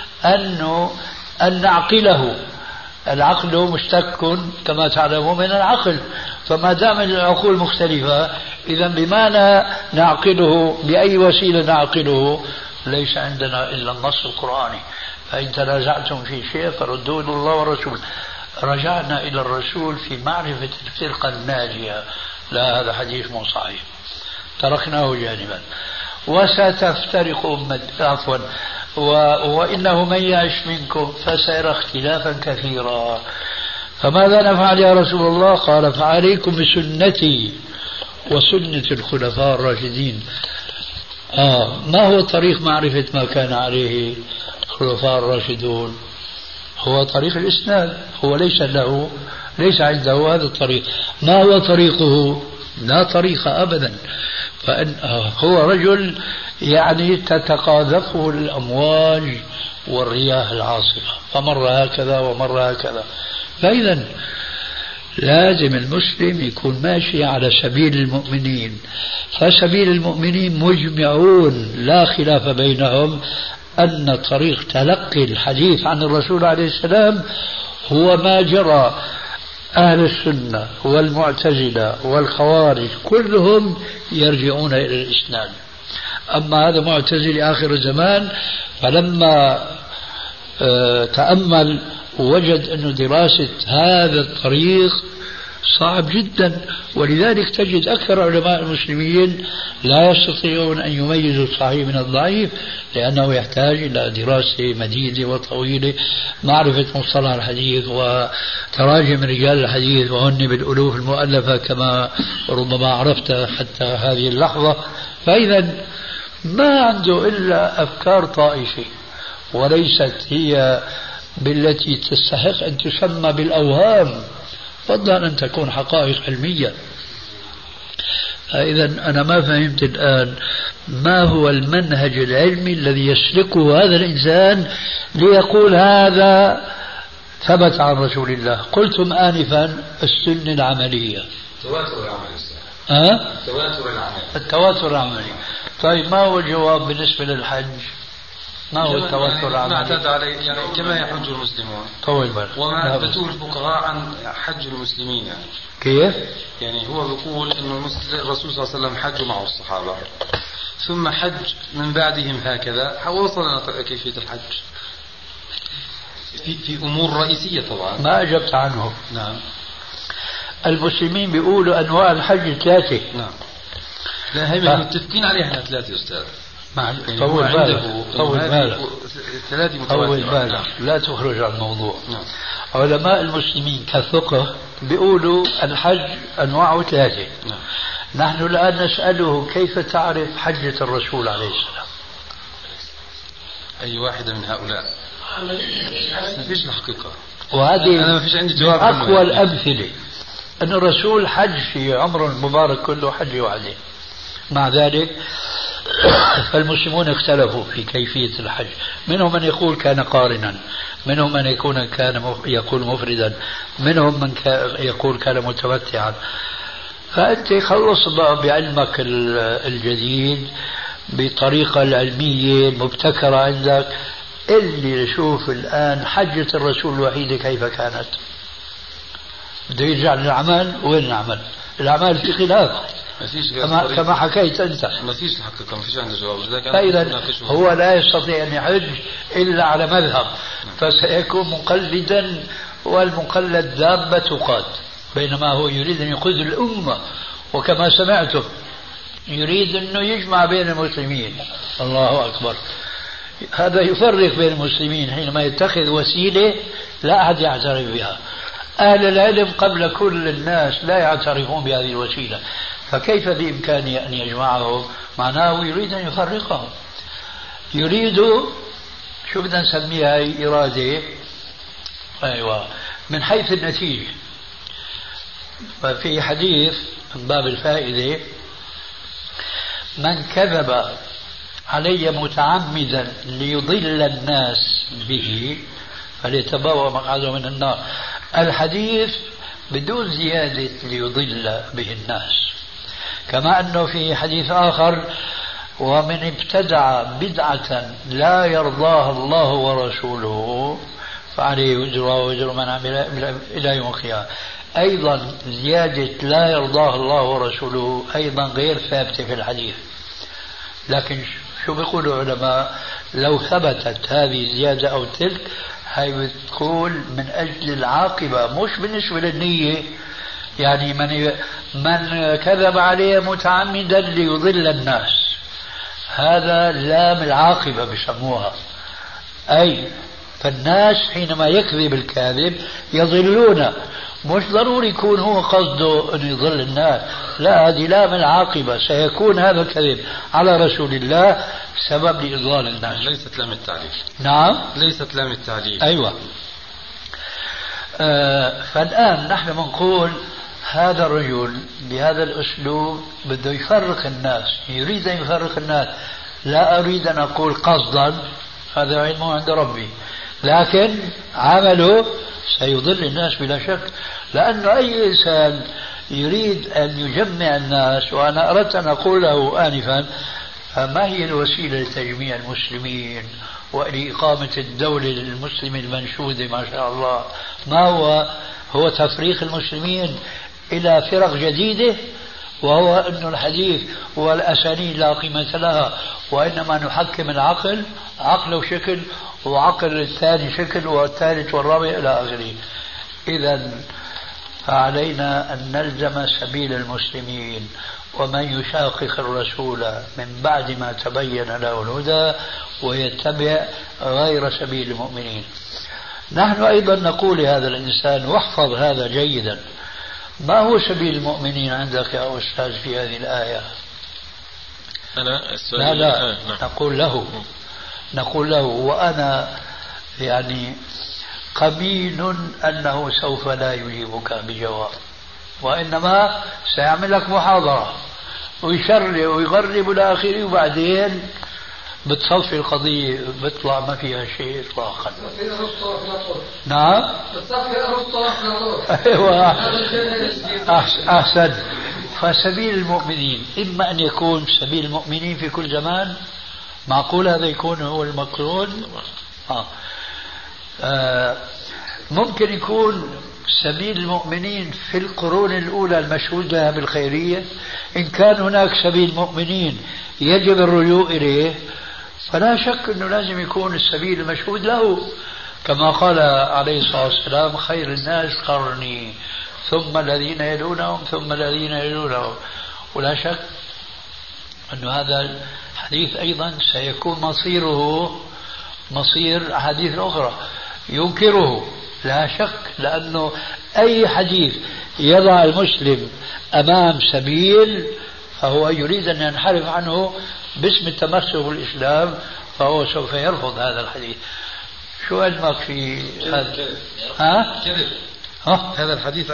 أن نعقله. العقل مشتق كما تعلمون من العقل، فما دام العقول مختلفة إذا بما نعقله، بأي وسيلة نعقله؟ ليس عندنا إلا النص القرآني. فإن تنازعتم في شيء فردوه إلى الله والرسول. رجعنا إلى الرسول في معرفة الفرقة الناجية، لا هذا حديث مو صحيح، تركناه جانبا. وستفترق عفوا وإنه من يعش منكم فسيرى اختلافا كثيرا. فماذا نفعل يا رسول الله؟ قال فعليكم بسنتي وسنة الخلفاء الراشدين. ما هو طريق معرفة ما كان عليه الخلفاء الراشدون؟ هو طريق الإسناد. هو ليس عنده هذا الطريق. ما هو طريقه؟ لا طريق أبدا. هو رجل يعني تتقاذفه الأمواج والرياح العاصفة، فمر هكذا ومر هكذا. فإذا لازم المسلم يكون ماشي على سبيل المؤمنين. فسبيل المؤمنين مجمعون لا خلاف بينهم أن طريق تلقي الحديث عن الرسول عليه السلام هو ما جرى. أهل السنة والمعتزلة والخوارج كلهم يرجعون إلى الإسناد. أما هذا معتزل آخر الزمان فلما تأمل وجد أن دراسة هذا الطريق صعب جدا. ولذلك تجد أكثر علماء المسلمين لا يستطيعون أن يميزوا الصحيح من الضعيف، لأنه يحتاج إلى دراسة مديدة وطويلة، معرفة مصطلح الحديث وتراجم رجال الحديث، وهن بالألوف المؤلفة كما ربما عرفت حتى هذه اللحظة. فإذا ما عنده إلا أفكار طائفة، وليست هي بالتي تستحق أن تسمى بالأوهام، فضلا أن تكون حقائق علمية. إذا أنا ما فهمت الآن ما هو المنهج العلمي الذي يسلكه هذا الإنسان ليقول هذا ثبت عن رسول الله. قلتم آنفا السنة العملية، تواتر العمل، التواتر العملي. طيب ما هو الجواب بالنسبة للحج؟ ما هو التواتر العملي؟ ما اعتاد عليه يعني كما يحج المسلمون. طول بالك. وما أثبتوه الفقهاء عن حج المسلمين يعني. كيف؟ يعني هو بيقول إنه الرسول صلى الله عليه وسلم حج معه الصحابة، ثم حج من بعدهم هكذا، وصلنا كيفية الحج في أمور رئيسية طبعا ما أجبت عنه. نعم. المسلمين بيقولوا أنواع الحج 3. نعم. لا هي متفقين عليها 3 يا أستاذ. طول بالك، طول بالك، 3 طول بالك، لا تخرج عن الموضوع. نعم. علماء المسلمين كفقه بيقولوا الحج أنواعه 3. نعم. نحن الآن نسأله كيف تعرف حجة الرسول عليه السلام؟ أي واحدة من هؤلاء؟ ما فيش الحقيقة، وهذه أنا ما فيش عندي جواب. أقوى الأمثلة أن الرسول حج في عمره المبارك كله حج وحده. مع ذلك فالمسلمون اختلفوا في كيفية الحج، منهم من يقول كان قارنا، منهم من يقول مفردا، منهم من يقول كان متمتعا. فأنت خلص بقى بعلمك الجديد بالطريقة العلمية المبتكرة عندك، اللي نشوف الآن حجة الرسول الوحيدة كيف كانت. بده يرجع للعمل، وين العمل؟ الأعمال في خلاف كما حكيت أنت. ما فيش الحقيقة، ما فيش عنده جواب. فإذا هو لا يستطيع أن يحج إلا على مذهب، فسيكون مقلدا، والمقلد دابة تقاد، بينما هو يريد أن يقود الأمة، وكما سمعتم يريد أنه يجمع بين المسلمين. الله أكبر. هذا يفرق بين المسلمين حينما يتخذ وسيلة لا أحد يعترف بها. أهل العلم قبل كل الناس لا يعترفون بهذه الوسيلة، فكيف بإمكانه أن يجمعهم؟ معناه يريد أن يفرقهم، يريد شو بدنا نسميها هي إرادة، أيوة، من حيث النتيجة. ففي حديث من باب الفائدة: من كذب علي متعمدا ليضل الناس به فليتبوأ مقعده من النار. الحديث بدون زيادة ليضل به الناس. كما أنه في حديث آخر: ومن ابتدع بدعة لا يرضاها الله ورسوله فعليه وزرها ووزر من عمل إلى يوم القيامة. أيضا زيادة لا يرضاها الله ورسوله أيضا غير ثابتة في الحديث. لكن شو بيقولوا العلماء؟ لو ثبتت هذه الزيادة أو تلك، هاي بتقول من أجل العاقبة مش بالنسبة للنية. يعني من كذب عليه متعمدا ليضل الناس، هذا لام العاقبة بسموها. أي فالناس حينما يكذب الكاذب يضلون، مش ضروري يكون هو قصده أن يضل الناس، لا، هذه لام العاقبة، سيكون هذا الكذب على رسول الله سبب لإضلال الناس. ليست لام التعليل. نعم، ليست لام التعليل. أيوة. فالآن نحن بنقول هذا الرجل بهذا الأسلوب بده يفرق الناس، يريد أن يفرق الناس. لا أريد أن أقول قصدا، هذا علمه عند ربي، لكن عمله سيضل الناس بلا شك. لأنه أي إنسان يريد أن يجمع الناس، وأنا أردت أن أقول له آنفا: فما هي الوسيلة لتجميع المسلمين ولإقامة الدولة المسلمة المنشودة ما شاء الله؟ ما هو تفريق المسلمين إلى فرق جديدة، وهو أن الحديث والأسانيد لا قيمة لها، وإنما نحكم العقل، عقله شكل وعقل الثاني شكل والثالث والرابع إلى آخره. إذا فعلينا أن نلزم سبيل المسلمين، ومن يشاقق الرسول من بعد ما تبين له الهدى ويتبع غير سبيل المؤمنين. نحن أيضا نقول لهذا الإنسان، واحفظ هذا جيدا، ما هو سبيل المؤمنين عندك يا أستاذ في هذه الآية؟ أنا السؤال لا نقول له وأنا يعني قبيل أنه سوف لا يجيبك بجواب، وإنما سيعمل لك محاضرة ويشرع ويغرب إلى آخره، وبعدين بتصفي القضية بيطلع ما فيها شيء إطلاقا. نعم أيوة أحسن. فسبيل المؤمنين إما أن يكون سبيل المؤمنين في كل زمان، معقول هذا يكون هو المقصود؟ ممكن يكون سبيل المؤمنين في القرون الأولى المشهود لها بالخيرية. إن كان هناك سبيل مؤمنين يجب الرجوع إليه، فلا شك أنه لازم يكون السبيل المشهود له، كما قال عليه الصلاة والسلام: خير الناس قرني ثم الذين يلونهم ثم الذين يلونهم. ولا شك أن هذا الحديث أيضا سيكون مصيره مصير أحاديث أخرى ينكره، لا شك، لأنه أي حديث يضع المسلم أمام سبيل فهو يريد أن ينحرف عنه باسم التمسك بالإسلام، فهو سوف يرفض هذا الحديث. شو علمك في هذا؟ كذب. هذا الحديث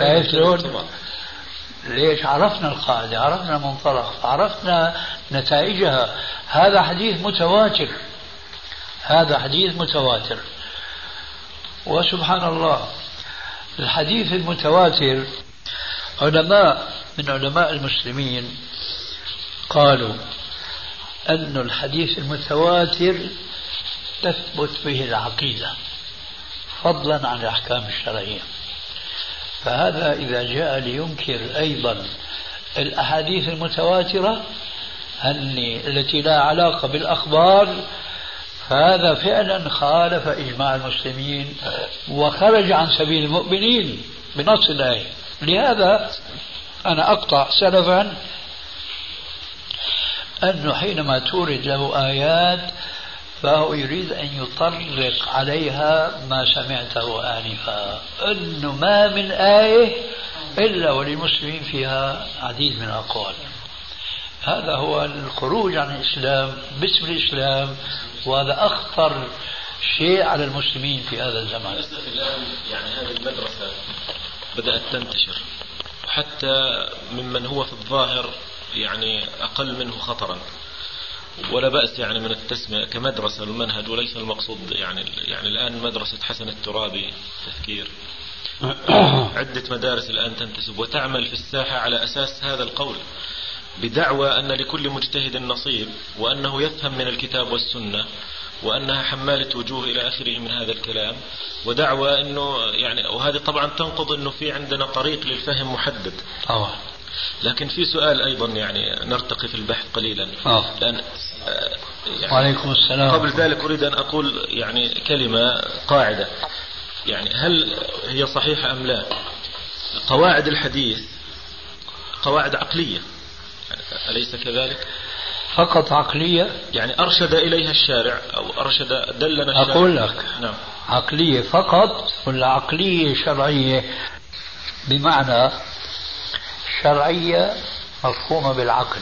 ليش؟ عرفنا القاعدة، عرفنا المنطلق، عرفنا نتائجها. هذا حديث متواتر، هذا حديث متواتر. وسبحان الله، الحديث المتواتر علماء من علماء المسلمين قالوا أن الحديث المتواتر تثبت به العقيدة فضلا عن الأحكام الشرعية. فهذا إذا جاء لينكر أيضا الأحاديث المتواترة التي لا علاقة بالأخبار، فهذا فعلا خالف إجماع المسلمين وخرج عن سبيل المؤمنين بنص الآية. لهذا أنا أقطع سلفا أنه حينما تورد له آيات فهو يريد أن يطرق عليها ما سمعته آنفا، أنه ما من آية إلا وللمسلمين فيها عديد من الأقوال. هذا هو الخروج عن الإسلام باسم الإسلام، وهذا أخطر شيء على المسلمين في هذا الزمان. للأسف الآن يعني هذه المدرسة بدأت تنتشر، حتى ممن هو في الظاهر يعني أقل منه خطرا، ولا بأس يعني من التسمية كمدرسة المنهج، وليس المقصود يعني الآن مدرسة حسن الترابي تفكير عدة مدارس الآن تنتسب وتعمل في الساحة على أساس هذا القول، بدعوى أن لكل مجتهد نصيب، وأنه يفهم من الكتاب والسنة، وأنها حمالة وجوه إلى آخره من هذا الكلام، ودعوى أنه يعني، وهذه طبعا تنقض أنه في عندنا طريق للفهم محدد. لكن في سؤال أيضا يعني نرتقي في البحث قليلا. لأن يعني وعليكم السلام. قبل ذلك أريد أن أقول يعني كلمة قاعدة، يعني هل هي صحيحة أم لا؟ قواعد الحديث قواعد عقلية، يعني أليس كذلك؟ فقط عقلية؟ يعني أرشد إليها الشارع أو أرشد دلنا الشارع. أقول لك نعم. عقلية فقط ولا عقلية شرعية؟ بمعنى شرعية مفهومة بالعقل،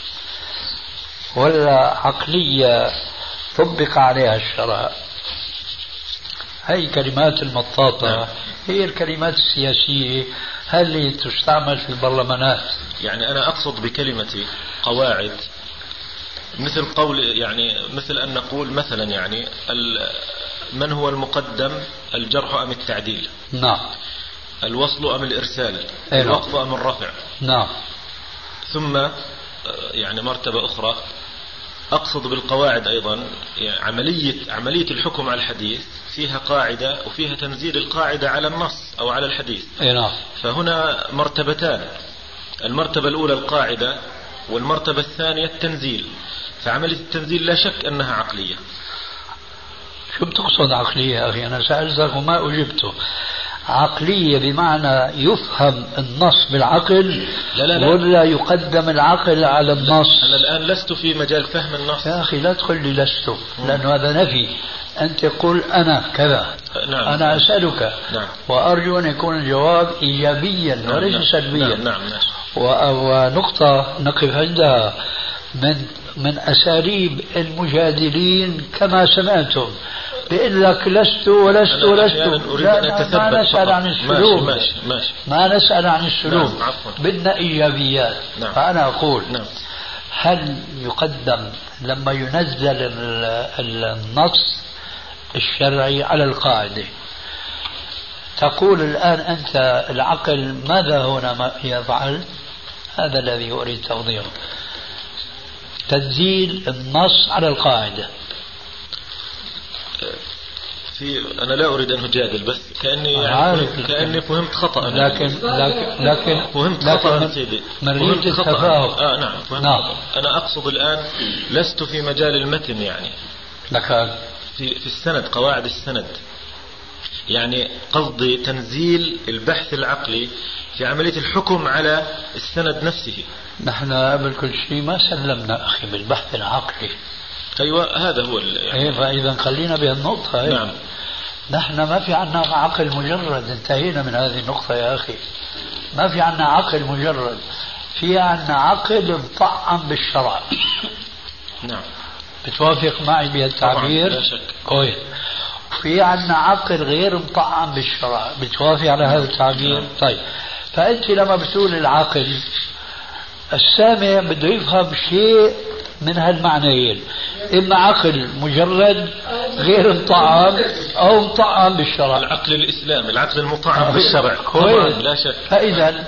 ولا عقلية طبق عليها الشرع؟ هاي كلمات المطاطة هي الكلمات السياسية اللي تستعمل في البرلمانات. يعني أنا أقصد بكلمتي قواعد مثل قول، يعني مثل أن نقول مثلا يعني من هو المقدم، الجرح أم التعديل؟ نعم. الوصل أم الإرسال؟ الوقف أم الرفع؟ نعم. ثم يعني مرتبة أخرى أقصد بالقواعد أيضا يعني عملية الحكم على الحديث فيها قاعدة وفيها تنزيل القاعدة على النص أو على الحديث. نعم. فهنا مرتبتان، المرتبة الأولى القاعدة والمرتبة الثانية التنزيل، فعملية التنزيل لا شك أنها عقلية. شو بتقصد عقلية يا أخي؟ أنا سألتك وما أجبته. عقلية بمعنى يفهم النص بالعقل لا. ولا يقدم العقل على النص؟ أنا الآن لست في مجال فهم النص يا أخي لا تقل لي لست، لأنه هذا نفي. أنت قل أنا كذا. نعم. أنا أسألك. نعم. وأرجو أن يكون الجواب إيجابيا وليس سلبيا. نعم. ونقطة نقف عندها من أساليب المجادلين كما سمعتم، بيقول لك لست ولست ولست. أريد أن أتثبت. ما نسأل عن السلوك. ماشي. ما نسأل عن السلوك. نعم. بدنا إيجابيات. نعم. فأنا أقول نعم. هل يقدم لما ينزل النص الشرعي على القاعدة؟ تقول الآن أنت العقل ماذا هنا ما يفعل؟ هذا الذي أريد توضيحه. تنزيل النص على القاعدة. أنا لا أريد أن أجادل، بس كأني فهمت خطأ. لكن فهمت خطأ سيدي. مريض التفاهم. نعم فهمت خطأ. أنا أقصد الآن لست في مجال المتن، يعني لك في السند، قواعد السند، يعني قصدي تنزيل البحث العقلي في عملية الحكم على السند نفسه. نحن قبل كل شيء ما سلمنا أخي بالبحث العقلي. أيوة هذا هو يعني. فإذا خلينا بهالنقطة. نعم. نحن ما في عنا عقل مجرد، انتهينا من هذه النقطة يا أخي. ما في عنا عقل مجرد، في عنا عقل مطعم بالشرع. نعم. بتوافق معي بهالتعبير؟ لا شك. كويس. في عنا عقل غير مطعم بالشرع، بتوافق على هذا التعبير؟ طيب، فأنت لما بتقول العقل، السامع بده يفهم شيء من هالمعنيين، إما عقل مجرد غير مطعم أو مطعم بالشرع. العقل الإسلامي، العقل المطعم بالشرع. كويس. لا شك. فإذا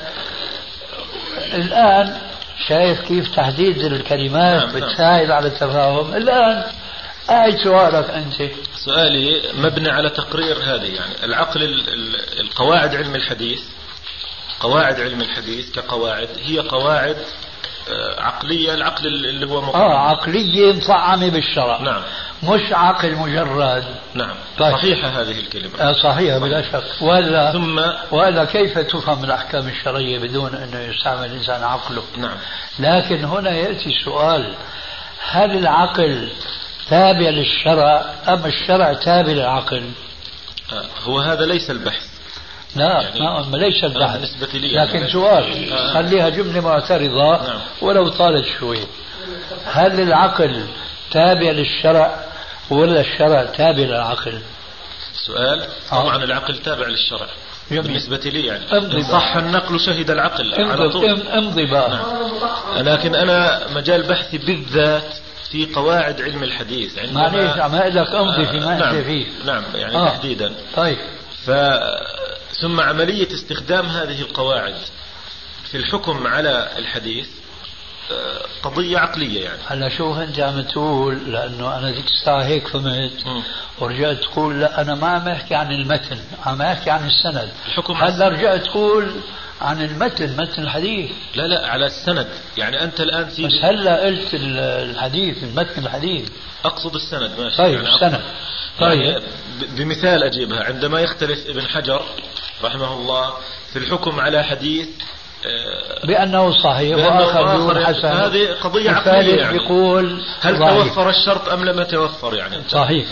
الآن شايف كيف تحديد الكلمات بتساعد على التفاهم. الآن أعد سؤالك أنت. سؤالي مبني على تقرير هذه، يعني العقل، القواعد علم الحديث، قواعد علم الحديث كقواعد هي قواعد عقلية. العقل اللي هو عقلية مطعمة بالشرع. نعم. مش عقل مجرد. نعم. طيب. صحيحة هذه الكلمة. صحيحة بلا شك. ولا كيف تفهم الأحكام الشرعية بدون أنه يستعمل الإنسان عقله؟ نعم. لكن هنا يأتي السؤال، هل العقل تابع للشرع أم الشرع تابع للعقل؟ هو هذا ليس البحث. لا يعني ليس البحث بالنسبة لي، لكن يعني سؤال خليها جملة معترضة. نعم. ولو طالت شوي، هل العقل تابع للشرع ولا الشرع تابع للعقل؟ سؤال. طبعا العقل تابع للشرع. جميل. بالنسبة لي يعني إن صح النقل شهد العقل على طول. امضي بقى. نعم. لكن أنا مجال بحثي بالذات في قواعد علم الحديث. معليش عم أقول لك امضي في ما نعم. أنت فيه. نعم يعني تحديدا. طيب. ثم عملية استخدام هذه القواعد في الحكم على الحديث قضية عقلية يعني. هلا شوف أنت عم تقول، لأنه أنا ذيك الساعة هيك فهمت ورجعت تقول لا أنا ما عم أحكي عن المتن، عم أحكي عن السند. هلا رجعت تقول عن المتن، متن الحديث. لا على السند. يعني أنت الآن بس هلا قلت الحديث، المتن الحديث. أقصد السند. ماشي. طيب يعني السند. طيب يعني بمثال أجيبها، عندما يختلف ابن حجر رحمه الله في الحكم على حديث بأنه صحيح وآخر يقول حسن، هذه قضية عقلية يعني. يقول هل توفر الشرط أم لم يتوفر يعني. صحيح.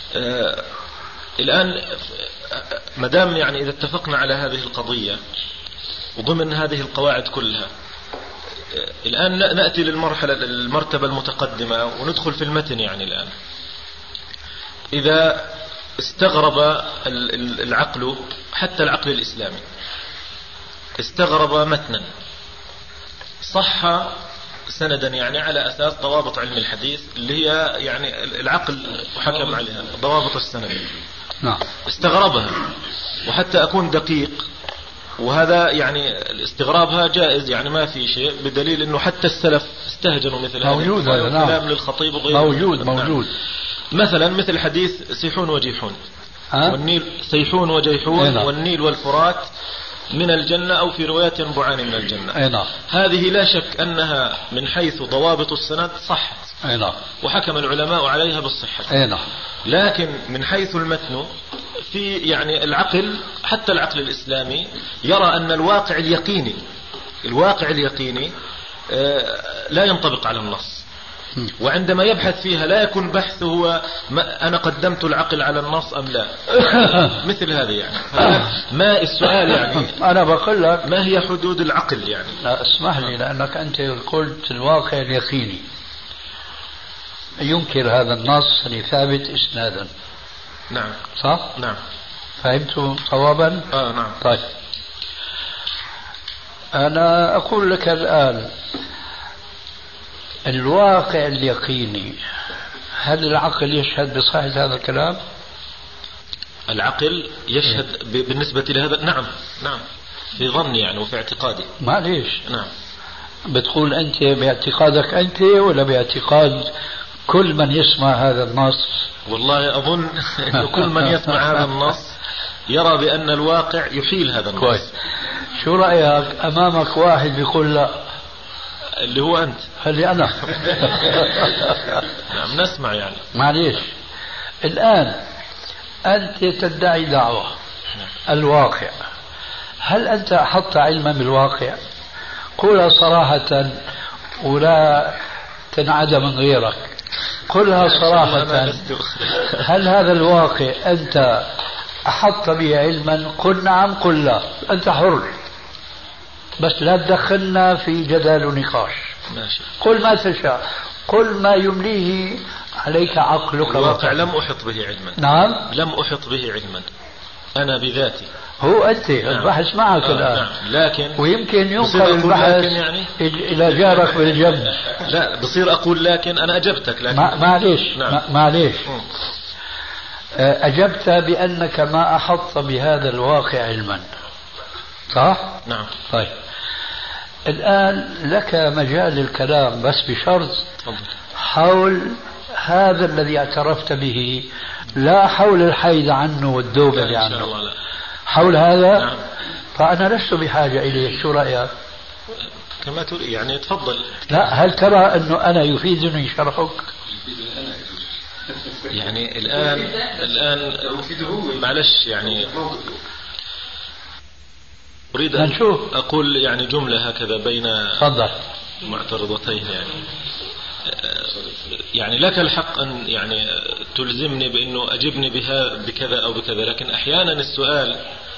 الآن مدام يعني إذا اتفقنا على هذه القضية وضمن هذه القواعد كلها، الآن نأتي المرتبة المتقدمة وندخل في المتن. يعني الآن إذا استغرب العقل، حتى العقل الإسلامي استغرب متنا صح سندا، يعني على أساس ضوابط علم الحديث اللي هي يعني العقل وحكم عليها ضوابط السند. نعم. استغربها، وحتى أكون دقيق، وهذا يعني الاستغرابها جائز، يعني ما في شيء، بدليل أنه حتى السلف استهجنوا مثل هذا الكلام للخطيب وغيره. موجود. نعم. مثلا مثل حديث سيحون وجيحون، والنيل سيحون وجيحون والنيل والفرات من الجنة، أو في رواية ينبعان من الجنة. هذه لا شك أنها من حيث ضوابط السند صحت، وحكم العلماء عليها بالصحة. نعم. لكن من حيث المتن في يعني العقل، حتى العقل الإسلامي يرى أن الواقع اليقيني لا ينطبق على النص، وعندما يبحث فيها لا يكون بحثه هو أنا قدمت العقل على النص أم لا. مثل هذا يعني. ما السؤال يعني أنا بقول لك ما هي حدود العقل يعني؟ لا اسمح لي، لأنك أنت قلت الواقع اليقيني ينكر هذا النص لثابت إسنادا. نعم صح؟ نعم. فهمت صوابا؟ نعم. طيب أنا أقول لك الآن الواقع اليقيني، هل العقل يشهد بصحة هذا الكلام؟ العقل يشهد بالنسبة لهذا. نعم نعم، في ظني يعني وفي اعتقادي. معليش. نعم. بتقول أنت باعتقادك أنت ولا باعتقاد كل من يسمع هذا النص؟ والله أظن أن كل من يسمع هذا النص يرى بأن الواقع يحيل هذا النص. كويس. شو رأيك أمامك واحد بيقول لا؟ اللي هو أنت. اللي أنا. نعم نسمع يعني. معليش. الآن أنت تدعي دعوة الواقع، هل أنت أحط علما بالواقع؟ قولها صراحة ولا تنعدم من غيرك. قلها صراحة، هل هذا الواقع أنت أحط به علما؟ قل نعم قل لا، أنت حر، بس لا تدخلنا في جدال ونقاش. ماشي. قل ما تشاء، قل ما يمليه عليك عقلك. الواقع لم أحط به علما. نعم لم أحط به علما أنا بذاتي. هو أنت البحث معك الآن. نعم. لكن ويمكن ينقل البحث يعني إلى جارك بالجنة. لا بصير أقول لكن أنا أجبتك. لكن معليش. نعم. معليش. أجبت بأنك ما أحط بهذا الواقع علما، صح؟ نعم. طيب الآن لك مجال للكلام بس بشرط حول هذا الذي اعترفت به، لا حول الحيد عنه والدوبة عنه. لا. حول هذا. نعم. فأنا لست بحاجة إليه. شو رأيك؟ كما تريد يعني. تفضل. لا، هل ترى أنه أنا يفيدني شرحك؟ يعني الآن معلش يعني أريد أن أقول يعني جملة هكذا بين معترضتين يعني لك الحق أن يعني تلزمني بأنه أجبني بكذا أو بكذا، لكن أحيانا السؤال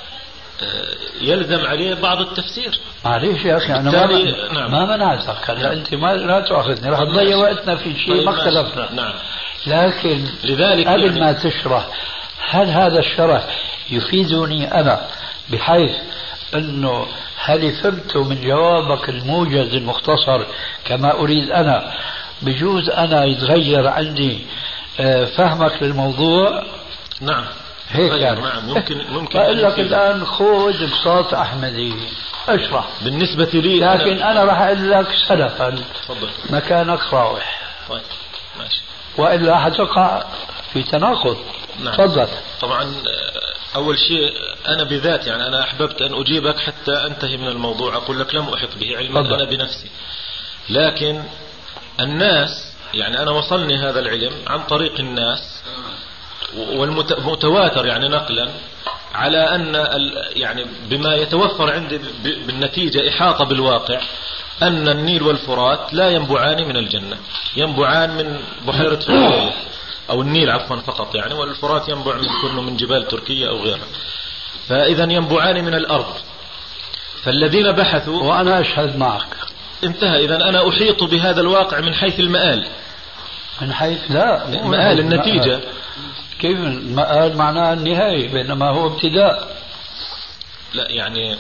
يلزم عليه بعض التفسير. معليش يا أخي أنا ما منعتك. هلا أنت لا تأخذني، راح تضيع وقتنا في شيء ما اختلفنا. نعم. لكن لذلك قبل يعني ما تشرح، هل هذا الشرح يفيدني أنا بحيث أنه هل فهمت من جوابك الموجز المختصر كما أريد أنا، بجوز أنا يتغير عندي فهمك للموضوع؟ نعم هيك يعني. نعم ممكن أقول لك الآن خذ بساط أحمدي اشرح بالنسبة لي. لكن أنا راح أقول لك سلفا مكانك راوح. طيب ماشي. وإلا حتقع في تناقض. نعم. تفضل. طبعا أول شيء أنا بذات يعني أنا أحببت أن أجيبك حتى أنتهي من الموضوع. أقول لك لم أحط به علما أنا بنفسي، لكن الناس يعني أنا وصلني هذا العلم عن طريق الناس والمتواتر يعني نقلا على أن يعني بما يتوفر عندي بالنتيجة إحاطة بالواقع أن النيل والفرات لا ينبعان من الجنة، ينبعان من بحيرة تركيا أو النيل عفوا فقط يعني، والفرات ينبع من جبال تركيا أو غيرها، فإذا ينبعان من الأرض. فالذين بحثوا وأنا أشهد معك انتهى. إذا أنا أحيط بهذا الواقع من حيث المآل. من حيث لا مآل النتيجة. كيف المآل معناه النهاية بينما هو ابتداء؟ لا يعني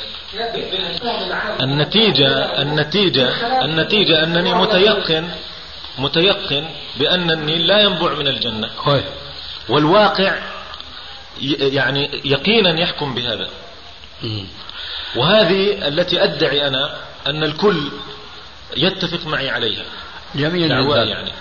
النتيجة أنني متيقن بأن النيل لا ينبع من الجنة. والواقع يعني يقينا يحكم بهذا. وهذه التي أدعي أنا أن الكل يتفق معي عليها. جميل جدا. يعني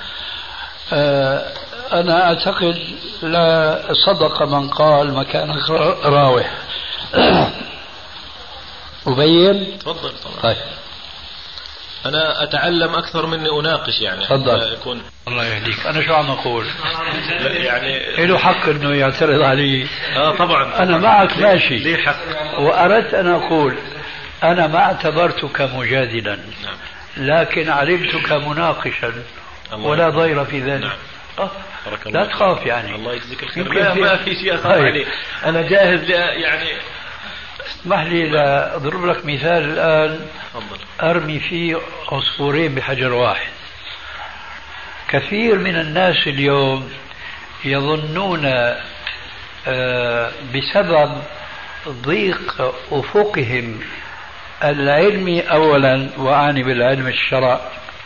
أنا أعتقد لا صدق من قال مكانك راوح. أبين؟ تفضل. طيب أنا أتعلم أكثر مني أناقش يعني. تفضل. يكون الله يهديك. أنا شو عم أقول؟ يعني له حق إنه يعترض علي. طبعا أنا معك ماشي. ليه حق. وأردت أن أقول أنا ما اعتبرتك مجادلا، لكن علمتك مناقشا ولا ضير في ذلك. نعم. لا تخاف يعني. الله يجزيك الخير. ما في شيء أخاف عليه. أنا جاهز يعني. اسمح لي لأضرب لك مثال الآن أرمي فيه عصفورين بحجر واحد. كثير من الناس اليوم يظنون بسبب ضيق أفقهم العلمي أولا، وأعني بالعلم الشرع،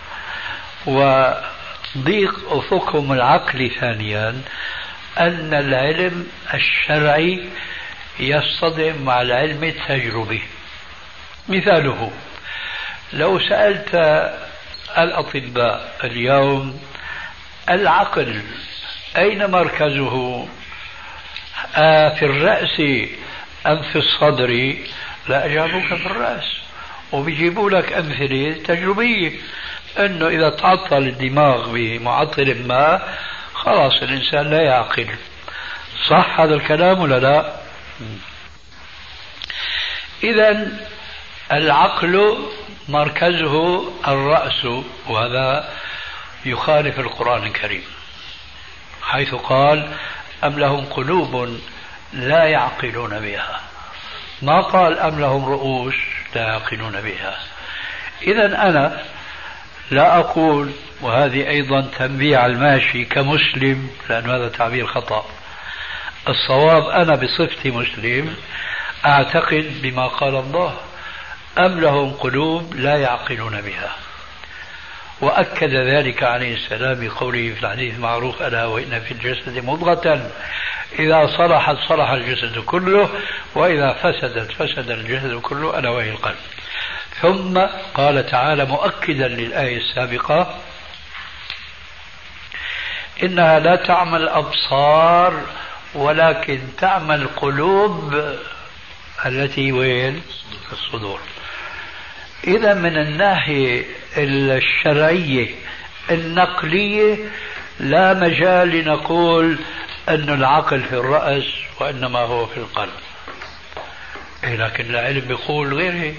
وضيق أفقهم العقلي ثانيا، أن العلم الشرعي يصطدم مع العلم التجربي. مثاله لو سألت الأطباء اليوم العقل أين مركزه، في الرأس أم في الصدر، لا أجابوك في الرأس، وبيجيبوا لك أمثلة تجربية أنه إذا تعطل الدماغ بمعطل ما خلاص الإنسان لا يعقل. صح هذا الكلام ولا لا؟ إذن العقل مركزه الرأس، وهذا يخالف القرآن الكريم حيث قال أم لهم قلوب لا يعقلون بها، ما قال أم لهم رؤوس لا يعقلون بها. إذن أنا لا أقول، وهذه أيضا تنبيه على الماشي كمسلم لأن هذا تعبير خطأ، الصواب أنا بصفتي مسلم أعتقد بما قال الله أم لهم قلوب لا يعقلون بها، وأكد ذلك عليه السلام بقوله في الحديث المعروف ألا وإن في الجسد مضغة إذا صلحت صلح الجسد كله وإذا فسدت فسد الجسد كله ألا وهي القلب. ثم قال تعالى مؤكدا للآية السابقة إنها لا تعمل الأبصار ولكن تعمل القلوب التي وين في الصدور. إذا من الناحية الشرعية النقلية لا مجال لنقول أن العقل في الرأس وإنما هو في القلب، لكن العلم يقول غيره.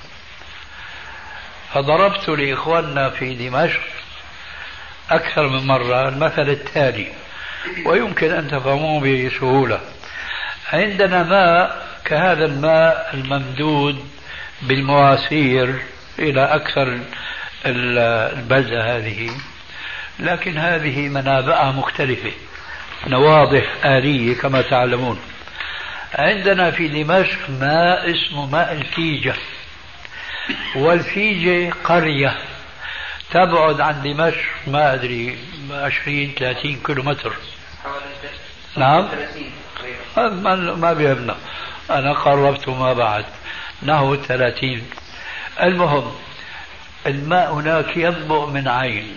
فضربت لإخواننا في دمشق أكثر من مرة المثل التالي ويمكن أن تفهموه بسهولة. عندنا ماء كهذا الماء الممدود بالمواسير إلى أكثر البلدة هذه، لكن هذه منابعها مختلفة، نواضح آلية كما تعلمون. عندنا في دمشق ماء اسمه ماء الفيجة، والفيجة قرية تبعد عن دمشق ما أدري 20-30 كيلومتر. نعم ما بيهمنا، أنا قربت ما بعد نحو 30. المهم الماء هناك ينبع من عين،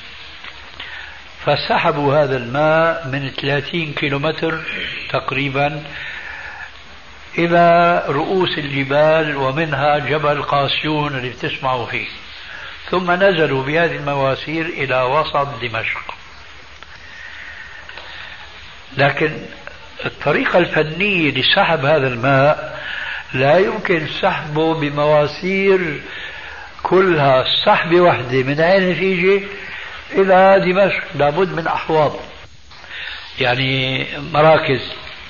فسحبوا هذا الماء من 30 كيلومتر تقريبا إلى رؤوس الجبال ومنها جبل قاسيون اللي بتسمعوا فيه، ثم نزلوا بهذه المواسير إلى وسط دمشق. لكن الطريقة الفنية لسحب هذا الماء لا يمكن سحبه بمواسير كلها سحبة واحدة من عين الفيجة إلى دمشق، لابد من أحواض يعني مراكز.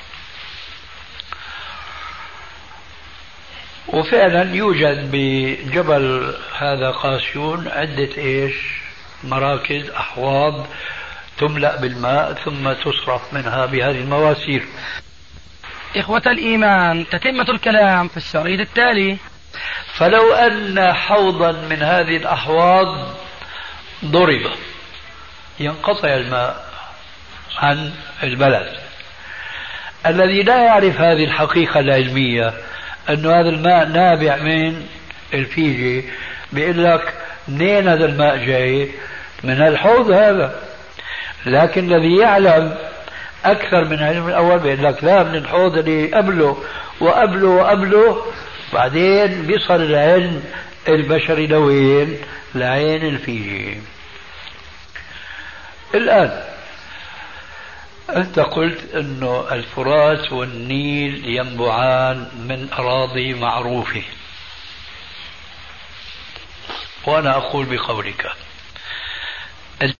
وفعلا يوجد بجبل هذا قاسيون عدة مراكز أحواض تملأ بالماء ثم تصرف منها بهذه المواسير. إخوة الإيمان، تتمة الكلام في الشريط التالي. فلو أن حوضا من هذه الأحواض ضرب ينقطع الماء عن البلد. الذي لا يعرف هذه الحقيقة العلمية أن هذا الماء نابع من الفيجة بيقول لك منين هذا الماء جاي؟ من الحوض هذا. لكن الذي يعلم أكثر من علم الأول بيقول لك لا، من الحوض اللي قبله وقبله وقبله. بعدين بيصل العلم البشري لوين؟ لعين الفيجي. الآن أنت قلت أنه الفرات والنيل ينبعان من أراضي معروفة، وأنا أقول بقولك